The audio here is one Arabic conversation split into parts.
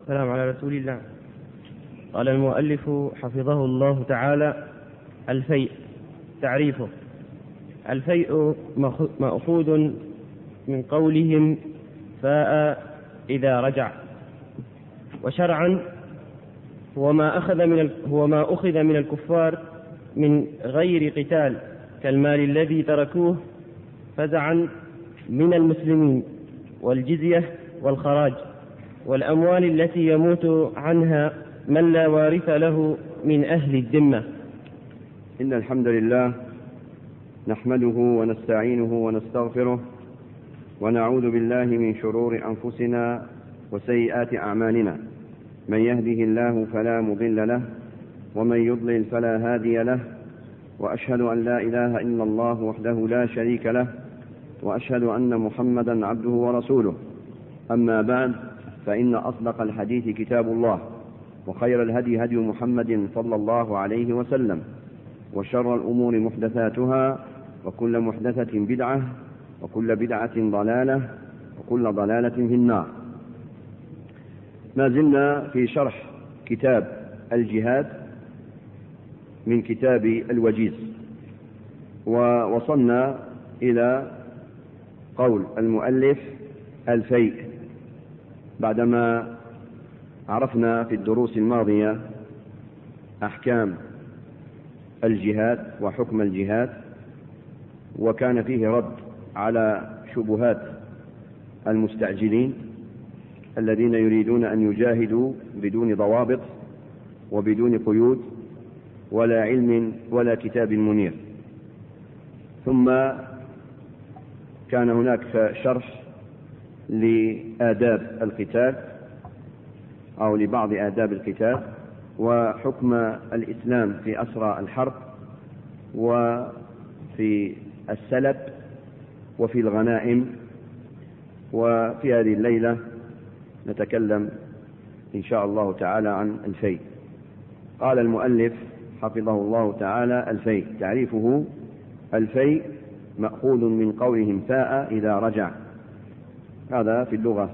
والسلام على رسول الله. قال المؤلف حفظه الله تعالى: الفيء. تعريفه: الفيء مأخوذ من قولهم فاء إذا رجع. وشرعا هو ما أخذ من الكفار من غير قتال، كالمال الذي تركوه فزعا من المسلمين، والجزية والخراج، والأموال التي يموت عنها من لا وارث له من أهل الذمة. إن الحمد لله نحمده ونستعينه ونستغفره، ونعوذ بالله من شرور أنفسنا وسيئات أعمالنا. من يهده الله فلا مضل له، ومن يضلل فلا هادي له، وأشهد أن لا إله إلا الله وحده لا شريك له، وأشهد أن محمدا عبده ورسوله. أما بعد، فإن أصدق الحديث كتاب الله، وخير الهدي هدي محمد صلى الله عليه وسلم، وشر الأمور محدثاتها، وكل محدثة بدعة، وكل بدعة ضلالة، وكل ضلالة في النار. ما زلنا في شرح كتاب الجهاد من كتاب الوجيز، ووصلنا إلى قول المؤلف: الفيء. بعدما عرفنا في الدروس الماضية أحكام الجهاد وحكم الجهاد، وكان فيه رد على شبهات المستعجلين الذين يريدون أن يجاهدوا بدون ضوابط وبدون قيود ولا علم ولا كتاب منير. ثم كان هناك شرح لآداب القتال أو لبعض آداب القتال، وحكم الإسلام في أسرى الحرب، وفي السلب، وفي الغنائم. وفي هذه الليلة نتكلم إن شاء الله تعالى عن الفيء. قال المؤلف حفظه الله تعالى: الفيء. تعريفه: الفيء مأخوذ من قولهم فاء إذا رجع. هذا في اللغة.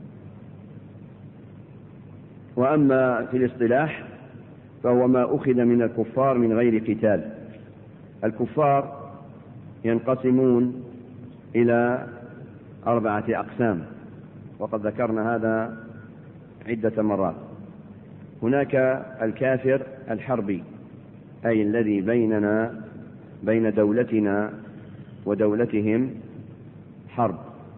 وأما في الاصطلاح فهو ما أخذ من الكفار من غير قتال. الكفار ينقسمون إلى 4 أقسام، وقد ذكرنا هذا عدة مرات. هناك الكافر الحربي، أي الذي بين دولتنا ودولتهم حرب.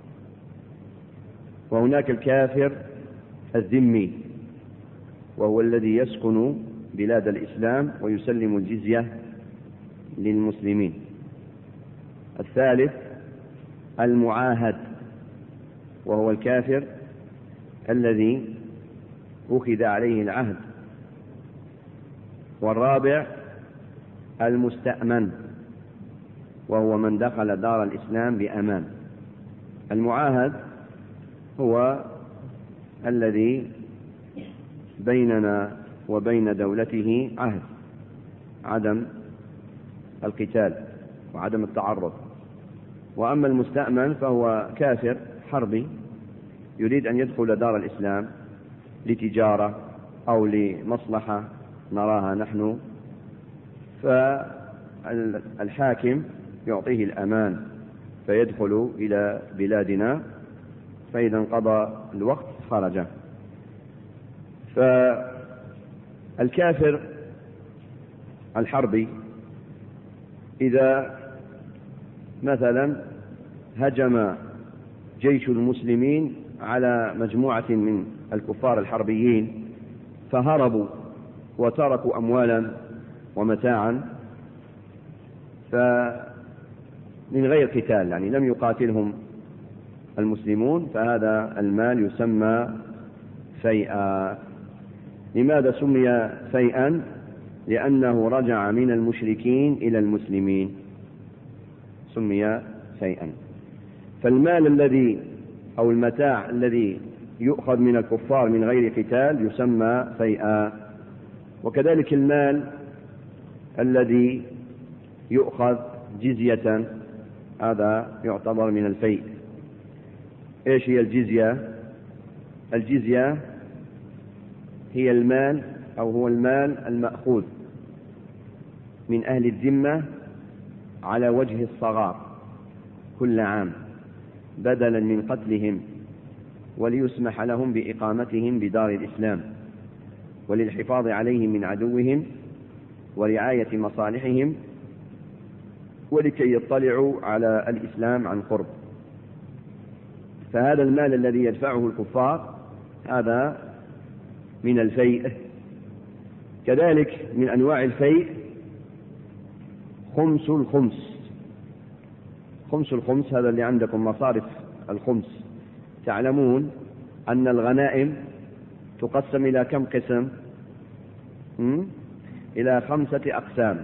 وهناك الكافر الذمي، وهو الذي يسكن بلاد الإسلام ويسلم الجزية للمسلمين. الثالث المعاهد، وهو الكافر الذي أخذ عليه العهد. والرابع المستأمن، وهو من دخل دار الإسلام بأمان. المعاهد هو الذي بيننا وبين دولته عهد عدم القتال وعدم التعرض. وأما المستأمن فهو كافر حربي يريد أن يدخل دار الإسلام لتجارة أو لمصلحة نراها نحن، فالحاكم يعطيه الأمان فيدخل إلى بلادنا، فإذا انقضى الوقت خرج. فالكافر الحربي إذا مثلا هجم جيش المسلمين على مجموعة من الكفار الحربيين فهربوا وتركوا أموالا ومتاعا، فمن غير قتال، يعني لم يقاتلهم المسلمون، فهذا المال يسمى فيئا. لماذا سمي فيئا؟ لأنه رجع من المشركين إلى المسلمين، سمي فيئا. فالمال الذي أو المتاع الذي يؤخذ من الكفار من غير قتال يسمى فيئا. وكذلك المال الذي يؤخذ جزية هذا يعتبر من الفيء. ايش هي الجزية؟ الجزية هي المال أو هو المال المأخوذ من أهل الذمة على وجه الصغار كل عام بدلا من قتلهم، وليسمح لهم بإقامتهم بدار الإسلام، وللحفاظ عليهم من عدوهم ورعاية مصالحهم، ولكي يطلعوا على الإسلام عن قرب. فهذا المال الذي يدفعه الكفار هذا من الفيء. كذلك من أنواع الفيء خمس الخمس. خمس الخمس هذا اللي عندكم مصارف الخمس. تعلمون أن الغنائم تقسم إلى كم قسم؟ إلى 5 أقسام،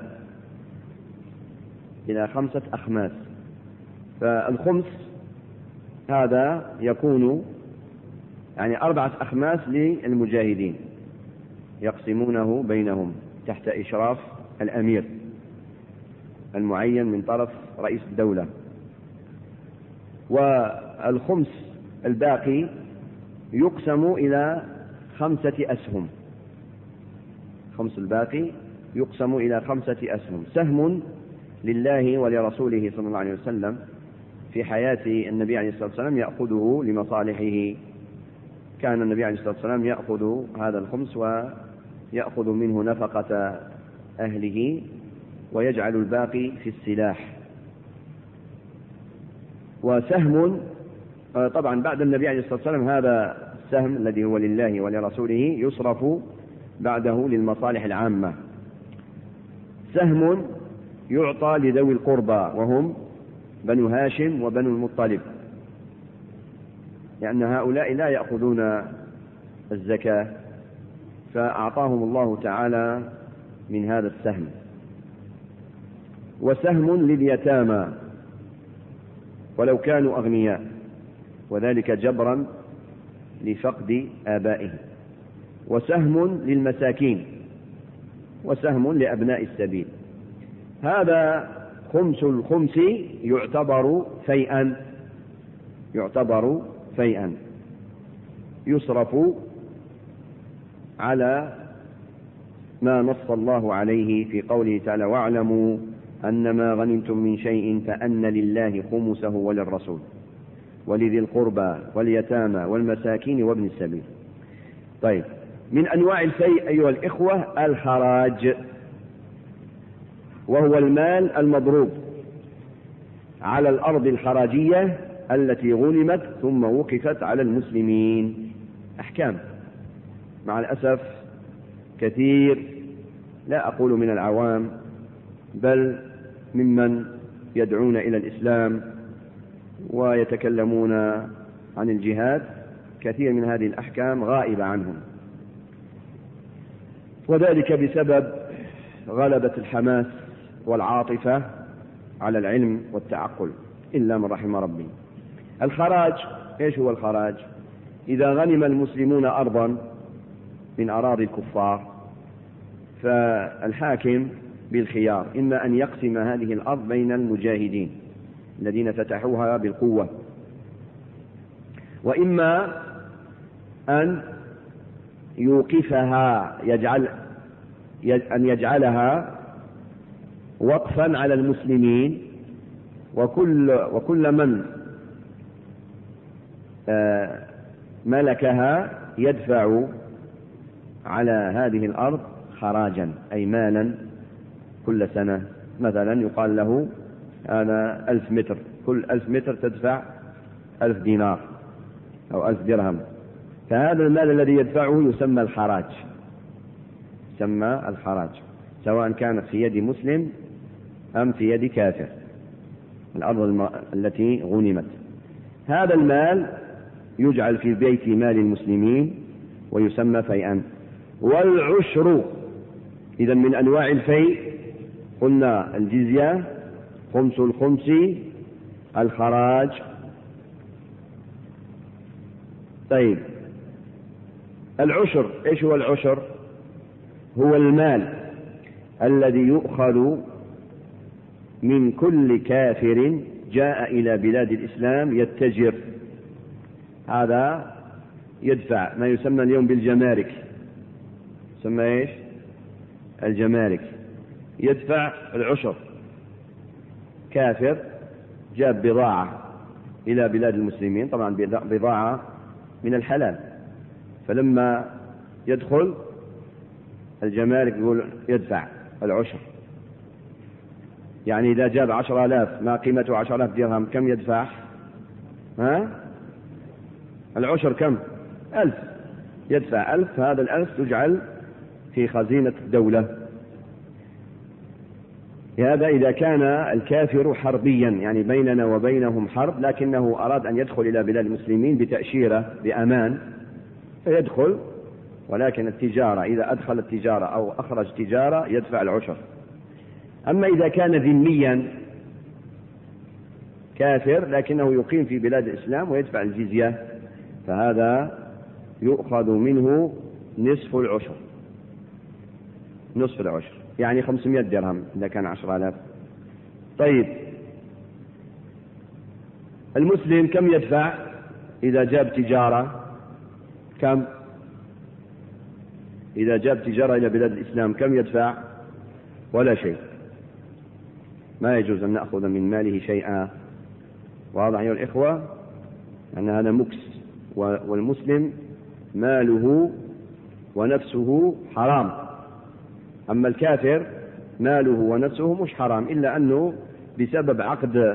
إلى 5 أخماس. فالخمس هذا يكون يعني 4 أخماس للمجاهدين يقسمونه بينهم تحت إشراف الأمير المعين من طرف رئيس الدولة. والخمس الباقي يقسم إلى 5 أسهم. الخمس الباقي يقسم إلى 5 أسهم: سهم لله ولرسوله صلى الله عليه وسلم في حياة النبي عليه الصلاة والسلام يأخذه لمصالحه. كان النبي عليه الصلاة والسلام يأخذ هذا الخمس ويأخذ منه نفقة أهله ويجعل الباقي في السلاح. وسهم طبعا بعد النبي عليه الصلاة والسلام هذا السهم الذي هو لله ولرسوله يصرف بعده للمصالح العامة. سهم يعطى لذوي القربى وهم بنو هاشم وبنو المطلب، لأن هؤلاء لا يأخذون الزكاة، فأعطاهم الله تعالى من هذا السهم. وسهم لليتامى ولو كانوا أغنياء، وذلك جبرا لفقد آبائهم. وسهم للمساكين، وسهم لأبناء السبيل. هذا خمس الخمس يعتبر فيئا يصرف على ما نص الله عليه في قوله تعالى: واعلموا أنما غنمتم من شيء فأن لله خمسه وللرسول ولذي القربى واليتامى والمساكين وابن السبيل. طيب، من أنواع الفيء أيها الإخوة الخراج، وهو المال المضروب على الأرض الخراجية التي غنمت ثم وقفت على المسلمين. أحكام مع الأسف كثير، لا أقول من العوام بل ممن يدعون إلى الإسلام ويتكلمون عن الجهاد، كثير من هذه الأحكام غائبة عنهم، وذلك بسبب غلبة الحماس والعاطفة على العلم والتعقل إلا من رحم ربي. الخراج، إيش هو الخراج؟ إذا غنم المسلمون أرضا من أراضي الكفار فالحاكم بالخيار، إما أن يقسم هذه الأرض بين المجاهدين الذين فتحوها بالقوة، وإما أن يوقفها أن يجعلها وقفا على المسلمين، وكل من ملكها يدفع على هذه الأرض خراجا، أي مالا كل سنة. مثلا يقال له أنا 1000 متر، كل 1000 متر تدفع 1000 دينار أو 1000 درهم. فهذا المال الذي يدفعه يسمى الخراج، سواء كانت في يد مسلم أم في يد كافر، الأرض التي غنمت. هذا المال يجعل في بيت مال المسلمين ويسمى فيئا. والعشر، إذا من أنواع الفيء قلنا الجزية، خمس الخمس، الخراج. طيب، العشر، إيش هو العشر؟ هو المال الذي يؤخذ من كل كافر جاء إلى بلاد الإسلام يتجر. هذا يدفع ما يسمى اليوم بالجمارك، تسمى إيش؟ الجمارك، يدفع العشر. كافر جاب بضاعة إلى بلاد المسلمين، طبعا بضاعة من الحلال، فلما يدخل الجمارك يقول يدفع العشر. يعني إذا جاب 10,000 ما قيمته 10,000 درهم كم يدفع؟ العشر كم؟ 1000. يدفع 1000، هذا 1000 تجعل في خزينة الدولة. هذا إذا كان الكافر حربيا، يعني بيننا وبينهم حرب، لكنه أراد أن يدخل إلى بلاد المسلمين بتأشيرة بأمان فيدخل، ولكن التجارة إذا أدخل التجارة أو أخرج تجارة يدفع العشر. أما إذا كان ذميا كافر لكنه يقيم في بلاد الإسلام ويدفع الجزية، فهذا يؤخذ منه نصف العشر، نصف العشر يعني 500 درهم إذا كان 10,000. طيب المسلم كم يدفع إذا جاب تجارة؟ كم؟ إذا جاب تجارة إلى بلاد الإسلام كم يدفع؟ ولا شيء، ما يجوز أن نأخذ من ماله شيئا. واضح أيها الإخوة أن هذا مكس، والمسلم ماله ونفسه حرام. أما الكافر ماله ونفسه مش حرام، إلا أنه بسبب عقد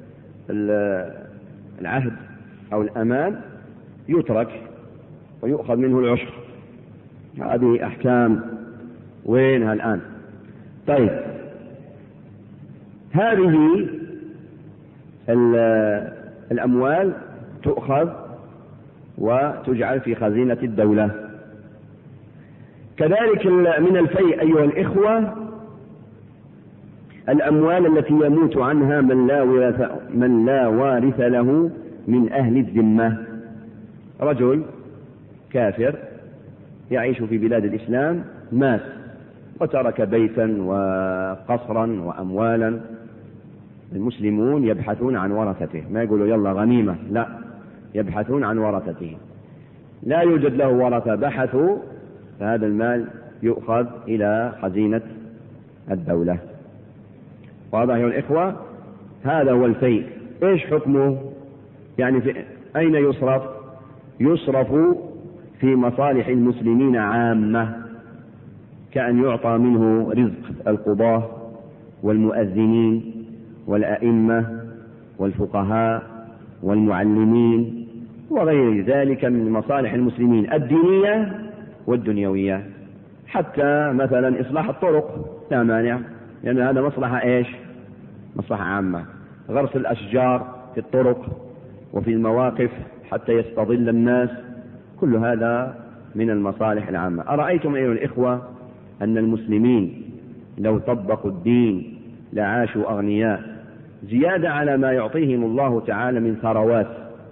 العهد أو الأمان يترك ويؤخذ منه العشر. هذه أحكام وينها الآن؟ طيب هذه الأموال تؤخذ وتجعل في خزينة الدولة. كذلك من الفيء أيها الإخوة الأموال التي يموت عنها من لا وارث له من أهل الذمة. رجل كافر يعيش في بلاد الإسلام، مات وترك بيتا وقصرا وأموالا، المسلمون يبحثون عن ورثته، ما يقولوا يلا غنيمة، لا، يبحثون عن ورثته. لا يوجد له ورثة، بحثوا، فهذا المال يؤخذ إلى خزينة الدولة. واضح يا الإخوة؟ هذا هو الفيء. إيش حكمه؟ يعني أين يصرف؟ يصرف في مصالح المسلمين عامة، كأن يعطى منه رزق القضاة والمؤذنين والأئمة والفقهاء والمعلمين وغير ذلك من مصالح المسلمين الدينية والدنيوية. حتى مثلا إصلاح الطرق لا مانع، لأن هذا مصلحة إيش؟ مصلحة عامة. غرس الأشجار في الطرق وفي المواقف حتى يستظل الناس، كل هذا من المصالح العامة. أرأيتم أيها الإخوة أن المسلمين لو طبقوا الدين لعاشوا أغنياء، زيادة على ما يعطيهم الله تعالى من ثروات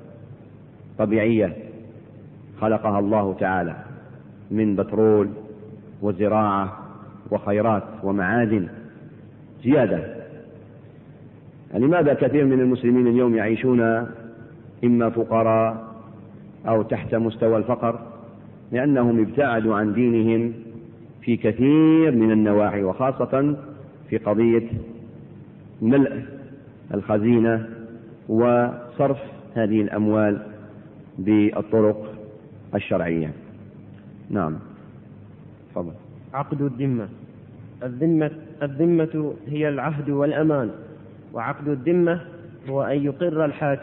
طبيعية خلقها الله تعالى من بترول وزراعة وخيرات ومعادن زيادة. لماذا كثير من المسلمين اليوم يعيشون إما فقراء أو تحت مستوى الفقر؟ لأنهم ابتعدوا عن دينهم في كثير من النواحي، وخاصة في قضية ملء الخزينة وصرف هذه الأموال بالطرق الشرعية. نعم، تفضل. عقد الذمة. الذمة هي العهد والأمان، وعقد الذمة هو أن يقر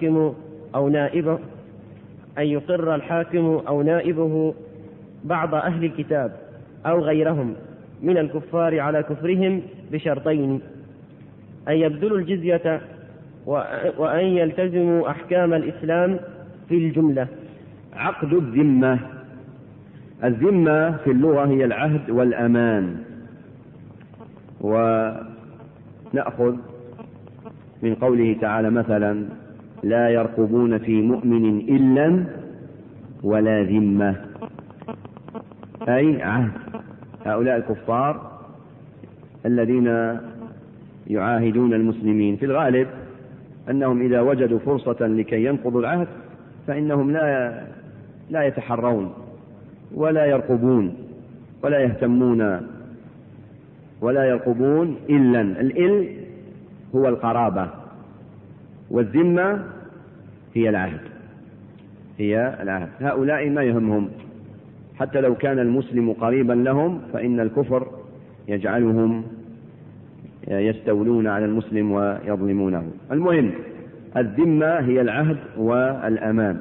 الحاكم أو نائبه بعض أهل الكتاب أو غيرهم من الكفار على كفرهم بشرطين: أن يبذلوا الجزية وأن يلتزموا أحكام الإسلام في الجملة. عقد الذمة. الذمة في اللغة هي العهد والأمان، ونأخذ من قوله تعالى مثلا: لا يرقبون في مؤمن إلا ولا ذمة، أي عهد. هؤلاء الكفار الذين يعاهدون المسلمين في الغالب أنهم إذا وجدوا فرصة لكي ينقضوا العهد فإنهم لا يتحرون ولا يرقبون، ولا يهتمون ولا يرقبون إلا. الإل هو القرابة، والذمة هي العهد، هؤلاء ما يهمهم، حتى لو كان المسلم قريبا لهم فإن الكفر يجعلهم يستولون على المسلم ويظلمونه. المهم الذمة هي العهد والأمان.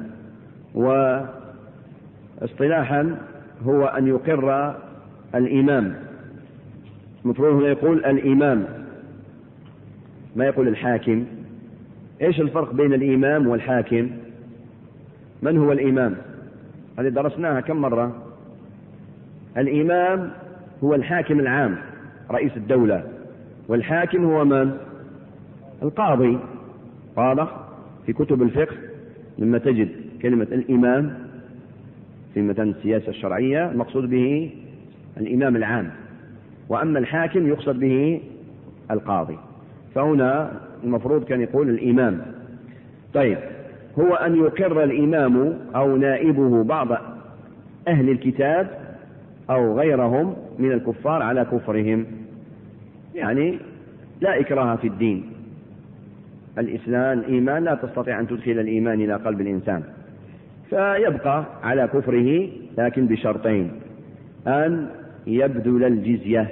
واصطلاحا هو أن يقر الإمام، المفروض يقول الإمام، ما يقول الحاكم. إيش الفرق بين الإمام والحاكم؟ من هو الإمام؟ هذه درسناها كم مرة. الإمام هو الحاكم العام، رئيس الدولة، والحاكم هو من؟ القاضي. واضح؟ في كتب الفقه لما تجد كلمة الإمام في مثلا السياسة الشرعية المقصود به الإمام العام، وأما الحاكم يقصد به القاضي. فهنا المفروض كان يقول الإمام. طيب، هو أن يقر الإمام أو نائبه بعض أهل الكتاب أو غيرهم من الكفار على كفرهم، يعني لا إكراه في الدين. الإسلام الإيمان لا تستطيع أن تدخل الإيمان إلى قلب الإنسان، فيبقى على كفره، لكن بشرطين: أن يبذل الجزية،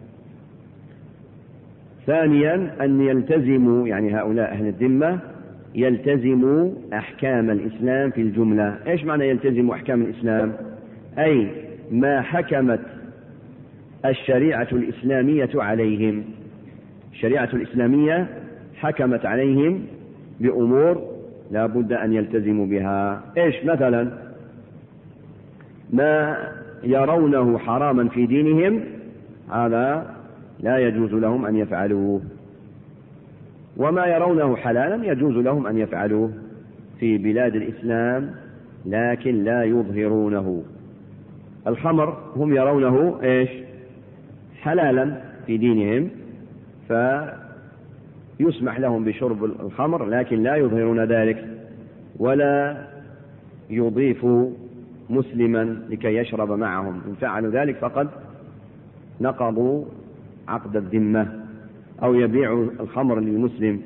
ثانيا أن يلتزموا، يعني هؤلاء أهل الذمة يلتزموا أحكام الإسلام في الجملة. إيش معنى يلتزموا أحكام الإسلام؟ أي ما حكمت الشريعة الإسلامية عليهم. الشريعة الإسلامية حكمت عليهم بأمور لا بد أن يلتزموا بها. إيش مثلا؟ ما يرونه حراما في دينهم هذا لا يجوز لهم أن يفعلوه، وما يرونه حلالا يجوز لهم أن يفعلوه في بلاد الإسلام، لكن لا يظهرونه. الخمر هم يرونه إيش؟ حلالا في دينهم، فيسمح لهم بشرب الخمر، لكن لا يظهرون ذلك، ولا يضيف مسلما لكي يشرب معهم. إن فعلوا ذلك فقد نقضوا عقد الذمة، أو يبيعوا الخمر للمسلم.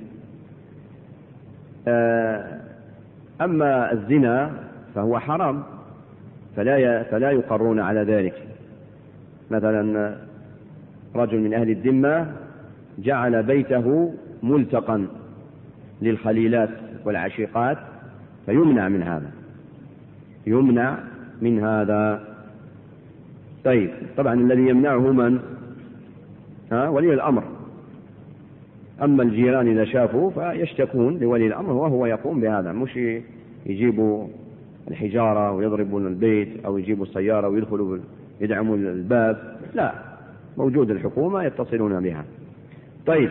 أما الزنا فهو حرام، فلا يقرون على ذلك. مثلا رجل من أهل الذمة جعل بيته ملتقا للخليلات والعشيقات، فيمنع من هذا، يمنع من هذا. طيب، طبعا الذي يمنعه من؟ ولي الأمر. أما الجيران إذا شافوا فيشتكون لولي الأمر وهو يقوم بهذا، مش يجيبوا الحجارة ويضربوا البيت، أو يجيبوا السيارة ويدخلوا يدعموا الباب، لا، موجود الحكومة يتصلون بها. طيب،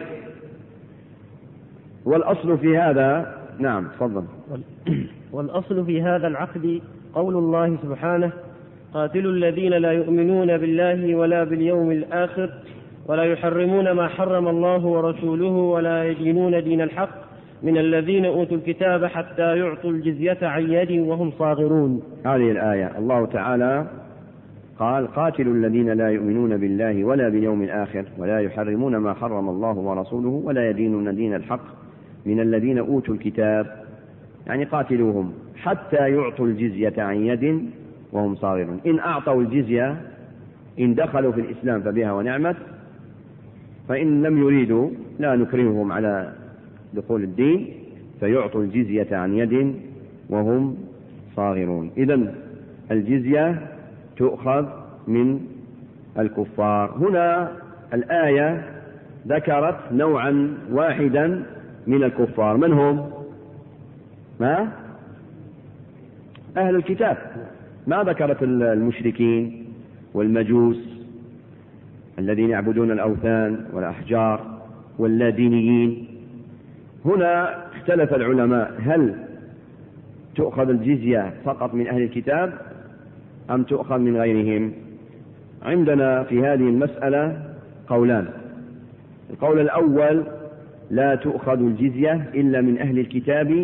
والأصل في هذا، نعم تفضل. والأصل في هذا العقد قول الله سبحانه: قاتلوا الذين لا يؤمنون بالله ولا باليوم الآخر ولا يحرمون ما حرم الله ورسوله ولا يدينون دين الحق من الذين أوتوا الكتاب حتى يعطوا الجزية عن يد وهم صاغرون. هذه الآية الله تعالى قال: قاتلوا الذين لا يؤمنون بالله ولا باليوم الآخر ولا يحرمون ما حرم الله ورسوله ولا يدينون دين الحق من الذين أوتوا الكتاب، يعني قاتلوهم حتى يعطوا الجزية عن يد وهم صاغرون. إن أعطوا الجزية، إن دخلوا في الإسلام فبها ونعمت، فإن لم يريدوا لا نكرههم على دخول الدين، فيعطوا الجزية عن يد وهم صاغرون. إذن الجزية تؤخذ من الكفار. هنا الآية ذكرت نوعا واحدا من الكفار، من هم؟ أهل الكتاب، ما ذكرت المشركين والمجوس الذين يعبدون الأوثان والأحجار واللادينيين. هنا اختلف العلماء: هل تؤخذ الجزية فقط من أهل الكتاب أم تؤخذ من غيرهم؟ عندنا في هذه المسألة قولان. القول الأول: لا تؤخذ الجزية إلا من أهل الكتاب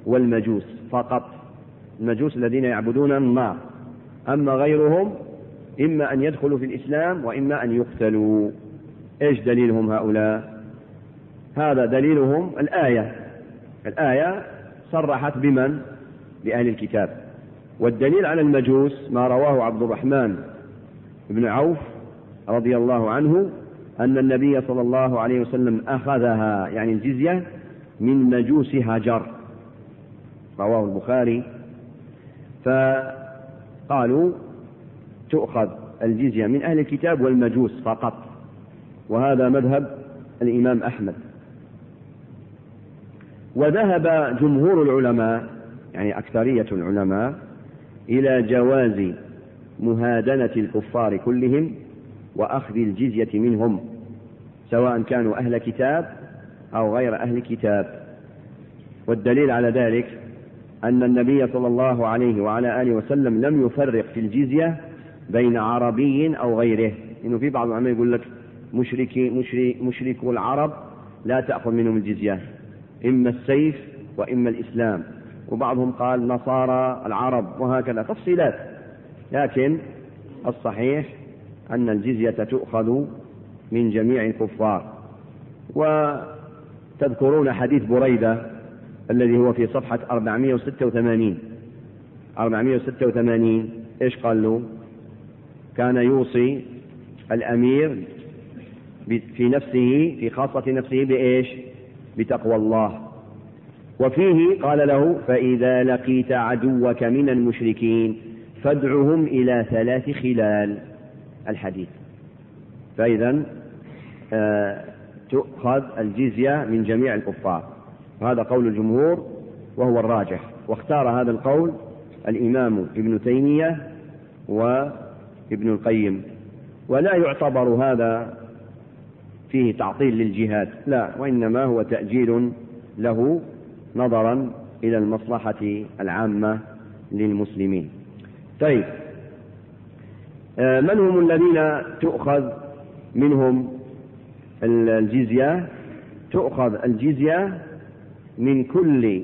والمجوس فقط، المجوس الذين يعبدون النار، أما غيرهم إما أن يدخلوا في الإسلام وإما أن يقتلوا. إيش دليلهم هؤلاء؟ هذا دليلهم الآية صرحت بمن؟ بأهل الكتاب. والدليل على المجوس ما رواه عبد الرحمن بن عوف رضي الله عنه أن النبي صلى الله عليه وسلم أخذها يعني الجزية من مجوس هجر، رواه البخاري. فقالوا تؤخذ الجزية من أهل الكتاب والمجوس فقط، وهذا مذهب الإمام أحمد. وذهب جمهور العلماء يعني أكثرية العلماء إلى جواز مهادنة الكفار كلهم وأخذ الجزية منهم سواء كانوا أهل كتاب أو غير أهل كتاب. والدليل على ذلك أن النبي صلى الله عليه وعلى آله وسلم لم يفرق في الجزية بين عربي أو غيره. إنه في بعض العلماء يقول لك مشركو العرب لا تأخذ منهم الجزية، إما السيف وإما الإسلام، وبعضهم قال نصارى العرب، وهكذا تفصيلات. لكن الصحيح أن الجزية تؤخذ من جميع الكفار. وتذكرون حديث بريدة الذي هو في صفحة 486. إيش قال له؟ كان يوصي الأمير في نفسه في خاصة نفسه بإيش؟ بتقوى الله. وفيه قال له فإذا لقيت عدوك من المشركين فادعهم إلى 3 خلال الحديث. فإذا تؤخذ الجزية من جميع الكفار، وهذا قول الجمهور وهو الراجح. واختار هذا القول الإمام ابن تيمية وابن القيم. ولا يعتبر هذا فيه تعطيل للجهاد، لا، وإنما هو تأجيل له نظرا إلى المصلحة العامة للمسلمين. طيب، من هم الذين تؤخذ منهم الجزية؟ تؤخذ الجزية من كل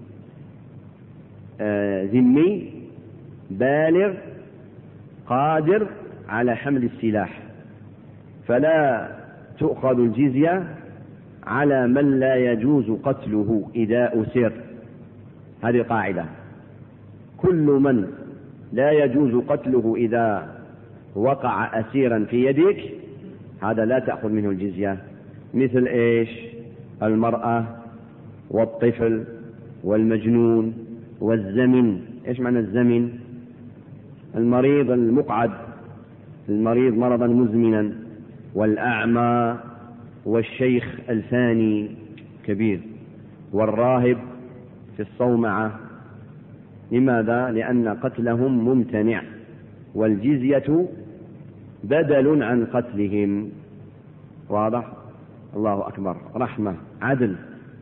ذمي بالغ قادر على حمل السلاح، فلا تؤخذ الجزية على من لا يجوز قتله إذا أسر. هذه قاعدة، كل من لا يجوز قتله إذا وقع أسيرا في يدك هذا لا تأخذ منه الجزية. مثل إيش؟ المرأة والطفل والمجنون والزمن. إيش معنى الزمن؟ المريض المقعد، المريض مرضا مزمنا، والأعمى، والشيخ الفاني كبير، والراهب في الصومعة. لماذا؟ لأن قتلهم ممتنع، والجزية بدل عن قتلهم. واضح؟ الله أكبر، رحمة، عدل.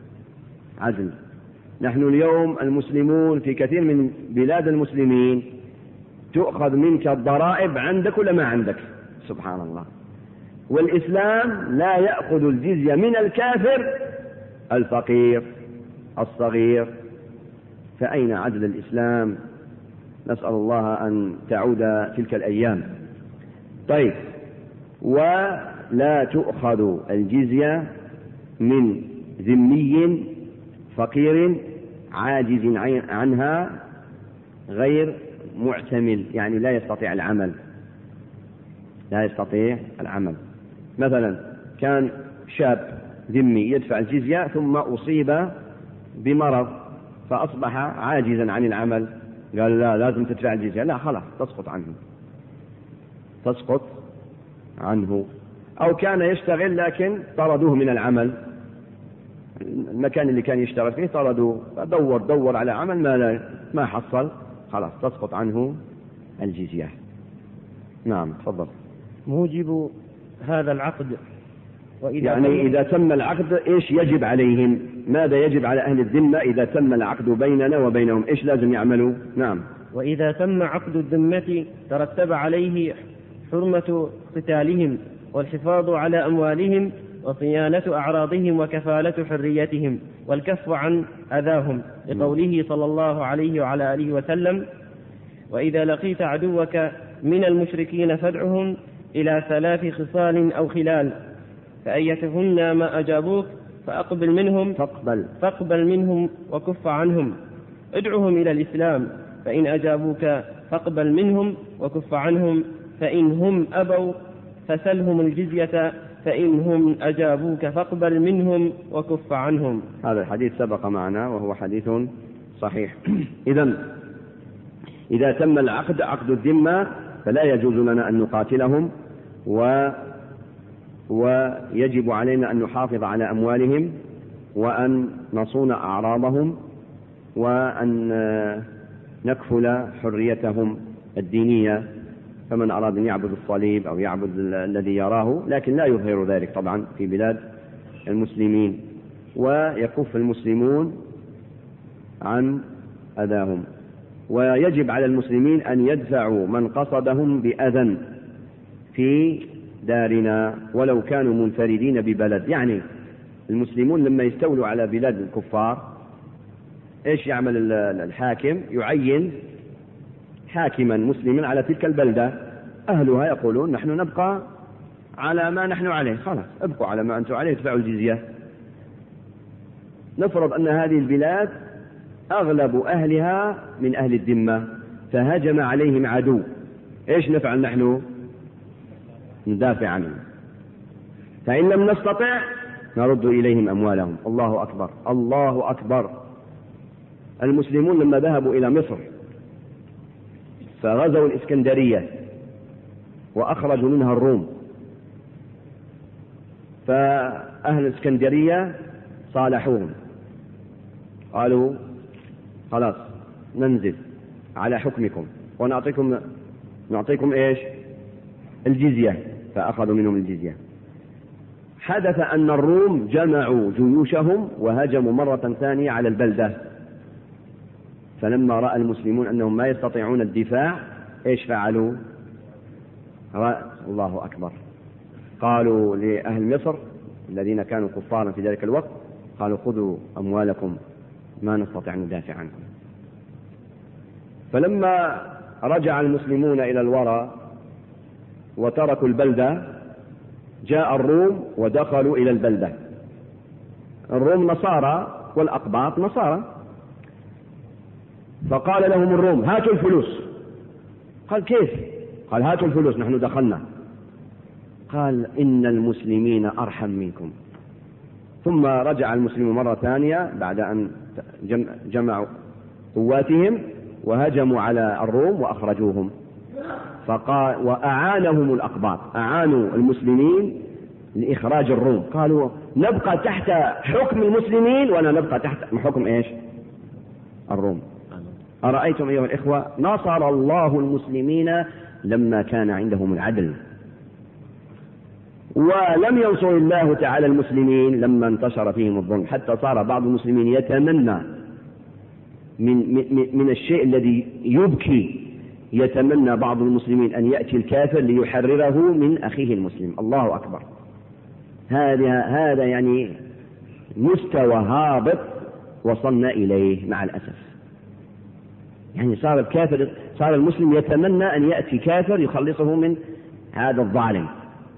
نحن اليوم المسلمون في كثير من بلاد المسلمين تؤخذ منك الضرائب عندك ولا ما عندك، سبحان الله. والإسلام لا يأخذ الجزية من الكافر الفقير الصغير. فأين عدل الإسلام؟ نسأل الله أن تعود تلك الأيام. طيب، ولا تؤخذ الجزية من ذمي فقير عاجز عنها غير معتمل، يعني لا يستطيع العمل. مثلا كان شاب ذمي يدفع الجزية ثم أصيب بمرض فأصبح عاجزا عن العمل، قال لا لازم تدفع الجزية، لا خلاص تسقط عنه. أو كان يشتغل لكن طردوه من العمل، المكان اللي كان يشتغل فيه طردوه، دور على عمل ما حصل، خلاص تسقط عنه الجزية. نعم، تفضل. موجب هذا العقد، يعني إذا تم العقد إيش يجب عليهم؟ ماذا يجب على أهل الذمة إذا تم العقد بيننا وبينهم؟ إيش لازم يعملوا؟ نعم. وإذا تم عقد الذمة ترتب عليه حرمة قتالهم والحفاظ على أموالهم وصيانة أعراضهم وكفالة حريتهم والكف عن أذاهم، لقوله صلى الله عليه وعلى آله وسلم: وإذا لقيت عدوك من المشركين فادعهم إلى 3 خصال أو خلال، فأيتهن ما أجابوك فاقبل منهم وكف عنهم. ادعهم إلى الإسلام، فإن أجابوك فاقبل منهم وكف عنهم، فإن هم أبوا فسلهم الجزية، فإن هم أجابوك فاقبل منهم وكف عنهم. هذا الحديث سبق معنا وهو حديث صحيح. إذا تم العقد، عقد الذمة، فلا يجوز لنا أن نقاتلهم، ويجب علينا أن نحافظ على أموالهم، وأن نصون أعراضهم، وأن نكفل حريتهم الدينية، فمن أراد أن يعبد الصليب أو يعبد الذي يراه، لكن لا يظهر ذلك طبعا في بلاد المسلمين، ويكف المسلمون عن أذاهم. ويجب على المسلمين أن يدفعوا من قصدهم بأذى في دارنا ولو كانوا منفردين ببلد. يعني المسلمون لما يستولوا على بلاد الكفار، إيش يعمل الحاكم؟ يعين حاكما مسلما على تلك البلدة، أهلها يقولون نحن نبقى على ما نحن عليه، خلاص ابقوا على ما أنتم عليه، ادفعوا الجزية. نفرض أن هذه البلاد أغلب أهلها من أهل الذمة، فهجم عليهم عدو، إيش نفعل نحن؟ ندافع عنهم. فإن لم نستطع نرد إليهم أموالهم. الله أكبر، الله أكبر. المسلمون لما ذهبوا إلى مصر فغزوا الإسكندرية وأخرجوا منها الروم، فأهل الإسكندرية صالحوهم، قالوا خلاص ننزل على حكمكم ونعطيكم إيش؟ الجزية، فأخذوا منهم الجزية. حدث أن الروم جمعوا جيوشهم وهجموا مرة ثانية على البلدة، فلما رأى المسلمون أنهم ما يستطيعون الدفاع، إيش فعلوا؟ الله أكبر، قالوا لأهل مصر الذين كانوا كفارا في ذلك الوقت، قالوا خذوا أموالكم، ما نستطيع ندافع عنكم. فلما رجع المسلمون إلى الورى وتركوا البلدة، جاء الروم ودخلوا إلى البلدة. الروم نصارى والأقباط نصارى، فقال لهم الروم هاتوا الفلوس. قال كيف؟ قال هاتوا الفلوس، نحن دخلنا. قال إن المسلمين أرحم منكم. ثم رجع المسلمون مرة ثانية بعد أن جمعوا قواتهم وهجموا على الروم وأخرجوهم. فقال وأعانهم الأقباط، أعانوا المسلمين لإخراج الروم، قالوا نبقى تحت حكم المسلمين ولا نبقى تحت حكم إيش؟ الروم. أرأيتم أيها الإخوة، نصر الله المسلمين لما كان عندهم العدل، ولم ينصر الله تعالى المسلمين لما انتشر فيهم الظلم، حتى صار بعض المسلمين يتمنى من الشيء الذي يبكي، يتمنى بعض المسلمين أن يأتي الكافر ليحرره من أخيه المسلم. الله أكبر. هذا يعني مستوى هابط وصلنا إليه مع الأسف. يعني صار المسلم يتمنى أن يأتي كافر يخلصه من هذا الظالم.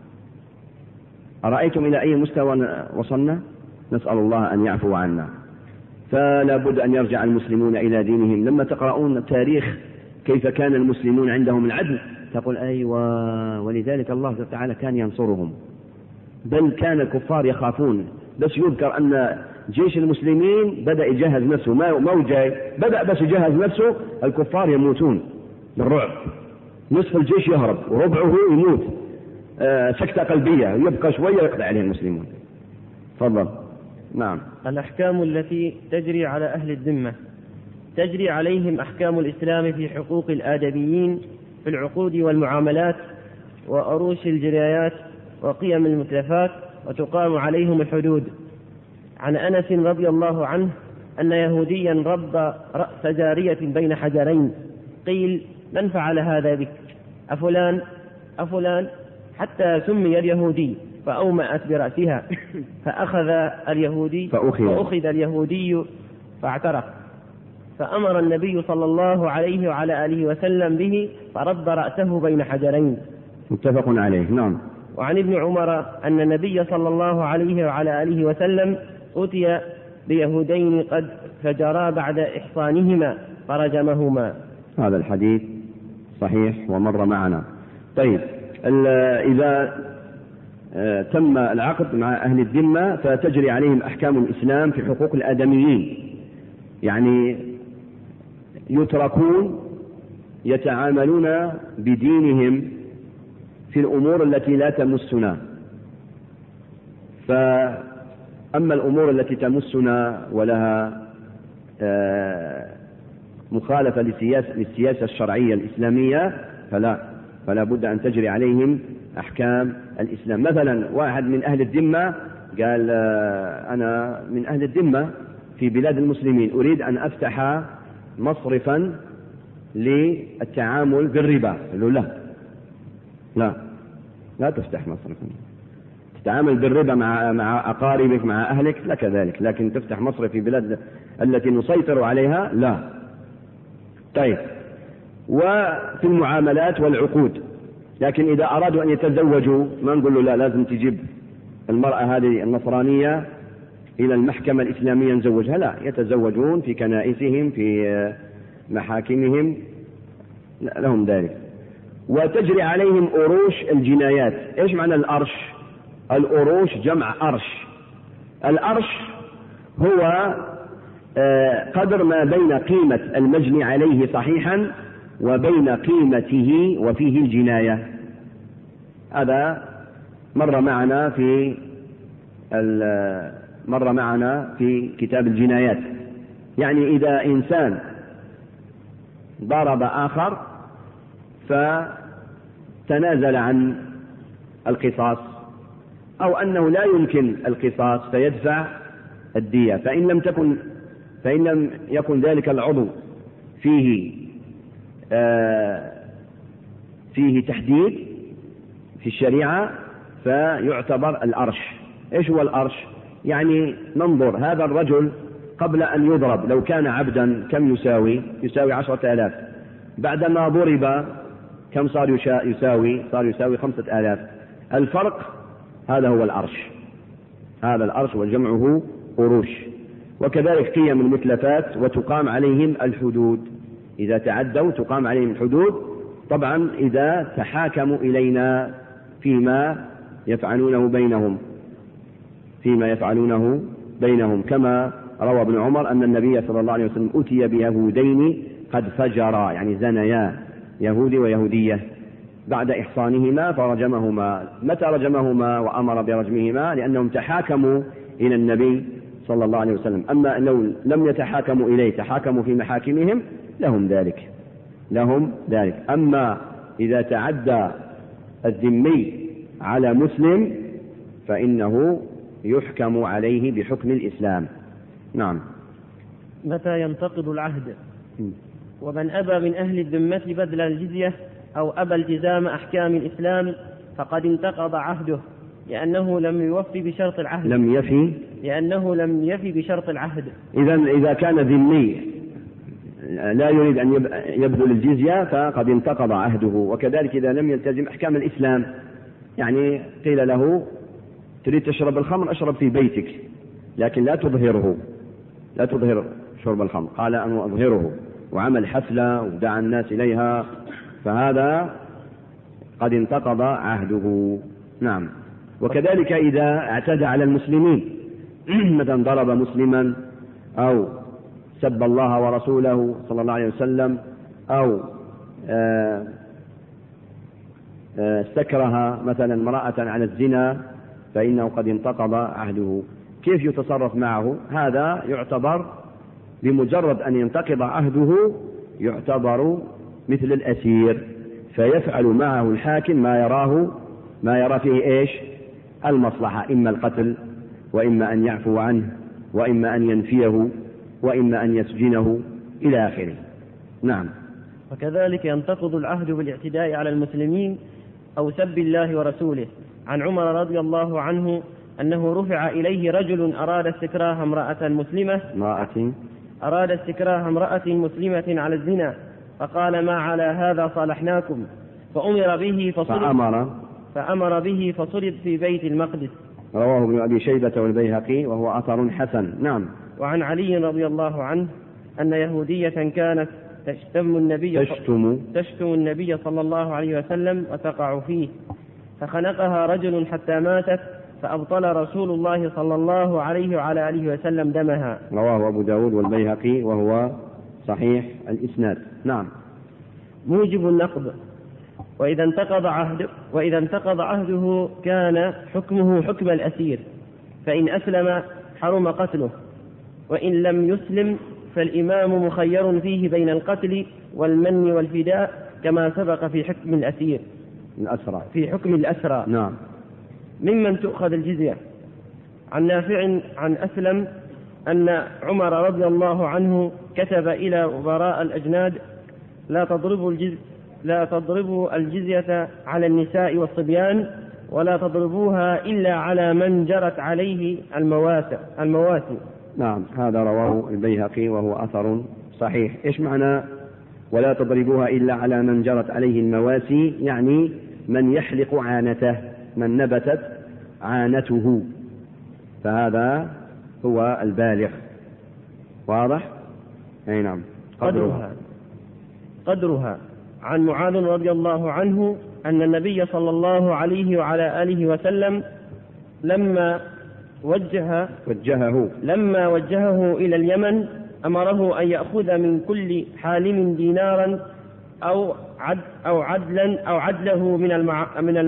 أرأيتم إلى أي مستوى وصلنا؟ نسأل الله أن يعفو عنا. فلا بد أن يرجع المسلمون إلى دينهم. لما تقرؤون التاريخ كيف كان المسلمون عندهم العدل تقول أيوة، ولذلك الله تعالى كان ينصرهم، بل كان الكفار يخافون. بس يذكر أن جيش المسلمين بدأ يجهز نفسه، ما جاي بدأ بس يجهز نفسه، الكفار يموتون بالرعب، نصف الجيش يهرب وربعه يموت سكتة قلبية، يبقى شوية يقضي عليه المسلمون. تفضل. نعم. الأحكام التي تجري على أهل الذمة: تجري عليهم أحكام الإسلام في حقوق الآدميين في العقود والمعاملات وأروش الجنايات وقيم المتلفات، وتقام عليهم الحدود. عن أنس رضي الله عنه أن يهوديا رب رأس جارية بين حجرين، قيل من فعل هذا بك؟ أفلان، حتى سمي اليهودي فأومأت برأسها، فأخذ اليهودي فاعترف، فأمر النبي صلى الله عليه وعلى آله وسلم به فرد رأسه بين حجرين. متفق عليه. نعم. وعن ابن عمر أن النبي صلى الله عليه وعلى آله وسلم أتي بيهودين قد فجرا بعد إحصانهما فرجمهما. هذا الحديث صحيح ومر معنا. طيب، إذا تم العقد مع أهل الذمة فتجري عليهم أحكام الإسلام في حقوق الآدميين، يعني يتركون يتعاملون بدينهم في الأمور التي لا تمسنا. فأما الأمور التي تمسنا ولها مخالفة للسياسة الشرعية الإسلامية فلا بد أن تجري عليهم أحكام الإسلام. مثلا واحد من أهل الذمة قال أنا من أهل الذمة في بلاد المسلمين أريد أن أفتح مصرفا للتعامل بالربا. قالوا لا تفتح مصرفا، تتعامل بالربا مع أقاربك مع أهلك لك ذلك، لكن تفتح مصرف في بلاد التي نسيطر عليها لا. طيب، وفي المعاملات والعقود، لكن إذا أرادوا أن يتزوجوا ما نقول له لا، لازم تجيب المرأة هذه النصرانية إلى المحكمة الإسلامية نزوجها، لا، يتزوجون في كنائسهم في محاكمهم لهم ذلك. وتجري عليهم أروش الجنايات. إيش معنى الأرش؟ الأروش جمع أرش. الأرش هو قدر ما بين قيمة المجني عليه صحيحا وبين قيمته وفيه الجناية. هذا مر معنا في كتاب الجنايات. يعني إذا إنسان ضرب آخر فتنازل عن القصاص أو أنه لا يمكن القصاص فيدفع الدية، فإن لم يكن ذلك العضو فيه تحديد في الشريعة فيعتبر الأرش. إيش هو الأرش؟ يعني ننظر هذا الرجل قبل أن يضرب لو كان عبدا كم يساوي 10,000، بعدما ضرب كم صار يساوي 5,000. الفرق هذا هو الأرش. هذا الأرش وجمعه قروش. وكذلك قيم المتلفات وتقام عليهم الحدود، إذا تعدوا تقام عليهم الحدود، طبعا إذا تحاكموا إلينا فيما يفعلونه بينهم كما روى ابن عمر أن النبي صلى الله عليه وسلم أتي بيهودين قد فجرا، يعني زنيا، يهودي ويهودية، بعد إحصانهما فرجمهما. متى رجمهما وأمر برجمهما؟ لأنهم تحاكموا إلى النبي صلى الله عليه وسلم. أما لو لم يتحاكموا إليه تحاكموا في محاكمهم لهم ذلك. أما إذا تعدى الذمي على مسلم فإنه يحكم عليه بحكم الإسلام. نعم. متى ينتقض العهد؟ ومن أبى من أهل الذمة بذل الجزية أو أبى التزام أحكام الإسلام فقد انتقض عهده لأنه لم يوفي بشرط العهد. لأنه لم يفي بشرط العهد. إذا كان ذمي لا يريد أن يبذل الجزية فقد انتقض عهده. وكذلك إذا لم يلتزم أحكام الإسلام، يعني قيل له تريد تشرب الخمر اشرب في بيتك لكن لا تظهر شرب الخمر، قال أنا أظهره، وعمل حفلة ودعا الناس إليها، فهذا قد انتقض عهده. نعم. وكذلك إذا اعتدى على المسلمين، مثلا ضرب مسلما أو سب الله ورسوله صلى الله عليه وسلم أو استكره مثلا امرأة على الزنا فإنه قد انتقض عهده. كيف يتصرف معه؟ هذا يعتبر بمجرد أن ينتقض عهده يعتبر مثل الأسير، فيفعل معه الحاكم ما يرى فيه إيش؟ المصلحة، إما القتل وإما أن يعفو عنه وإما أن ينفيه وإما أن يسجنه إلى آخره. نعم. وكذلك ينتقض العهد بالاعتداء على المسلمين أو سب الله ورسوله. عن عمر رضي الله عنه أنه رفع إليه رجل أراد استكراه امرأة مسلمة أراد استكراه امرأة مسلمة على الزنا فقال ما على هذا صالحناكم، فأمر به فصلب في بيت المقدس. رواه ابن أبي شيبة والبيهقي وهو أثر حسن. نعم. وعن علي رضي الله عنه أن يهودية كانت تشتم النبي صلى الله عليه وسلم وتقع فيه، فخنقها رجل حتى ماتت، فأبطل رسول الله صلى الله عليه وعلى آله وسلم دمها. رواه أبو داود والبيهقي وهو صحيح الإسناد. نعم. موجب النقض: وإذا انتقض عهده كان حكمه حكم الأسير، فإن أسلم حرم قتله، وإن لم يسلم فالإمام مخير فيه بين القتل والمن والفداء كما سبق في حكم الأسير في حكم الأسرى. نعم. ممن تؤخذ الجزية: عن نافع عن أسلم أن عمر رضي الله عنه كتب إلى وبراء الأجناد: لا تضربوا الجزية على النساء والصبيان، ولا تضربوها إلا على من جرت عليه المواسي. نعم. هذا رواه البيهقي وهو أثر صحيح. إيش معنى ولا تضربوها إلا على من جرت عليه المواسي؟ يعني من يحلق عانته، من نبتت عانته، فهذا هو البالغ. واضح؟ أي نعم. قدرها. عن معاذ رضي الله عنه أن النبي صلى الله عليه وعلى آله وسلم لما وجهه إلى اليمن أمره أن يأخذ من كل حالم دينارا أو عدله من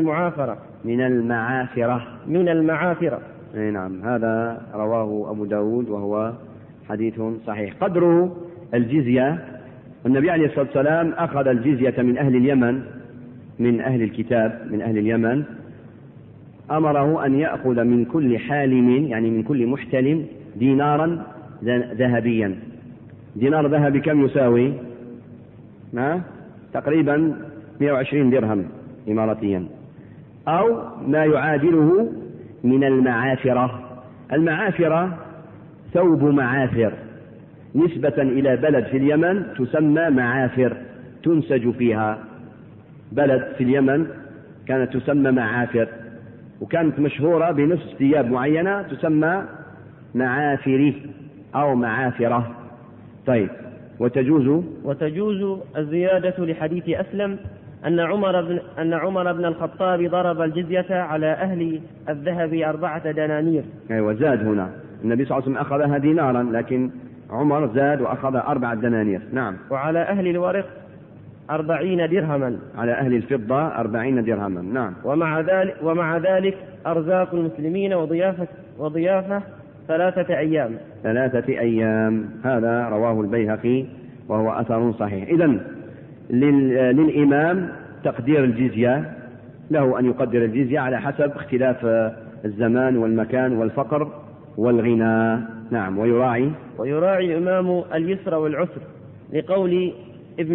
المعافرة. نعم. هذا رواه أبو داود وهو حديث صحيح. قدر الجزية: النبي عليه الصلاة والسلام أخذ الجزية من أهل اليمن، من أهل الكتاب، من أهل اليمن، أمره أن يأخذ من كل حالم، يعني من كل محتلم، دينارا ذهبيا. دينار ذهبي كم يساوي؟ تقريبا 120 درهم إماراتيا، أو ما يعادله من المعافرة. المعافرة ثوب معافر، نسبة إلى بلد في اليمن تسمى معافر، تنسج فيها. بلد في اليمن كانت تسمى معافر، وكانت مشهورة بنفس ثياب معينة تسمى معافري أو معافرة. طيب. وتجوز الزيادة لحديث أسلم أن عمر بن الخطاب ضرب الجزية على أهل الذهب 4 دنانير. وزاد هنا، النبي صلى الله عليه وسلم أخذها دينارا، لكن عمر زاد وأخذ 4 دنانير. نعم. وعلى أهل الورق 40 درهما. على أهل الفضة 40 درهما. نعم. ومع ذلك أرزاق المسلمين وضيافة 3 أيام. 3 أيام. هذا رواه البيهقي وهو أثر صحيح. إذن للإمام تقدير الجزية، له أن يقدر الجزية على حسب اختلاف الزمان والمكان والفقر والغنى. نعم. ويراعي الإمام اليسر والعسر، لقول ابن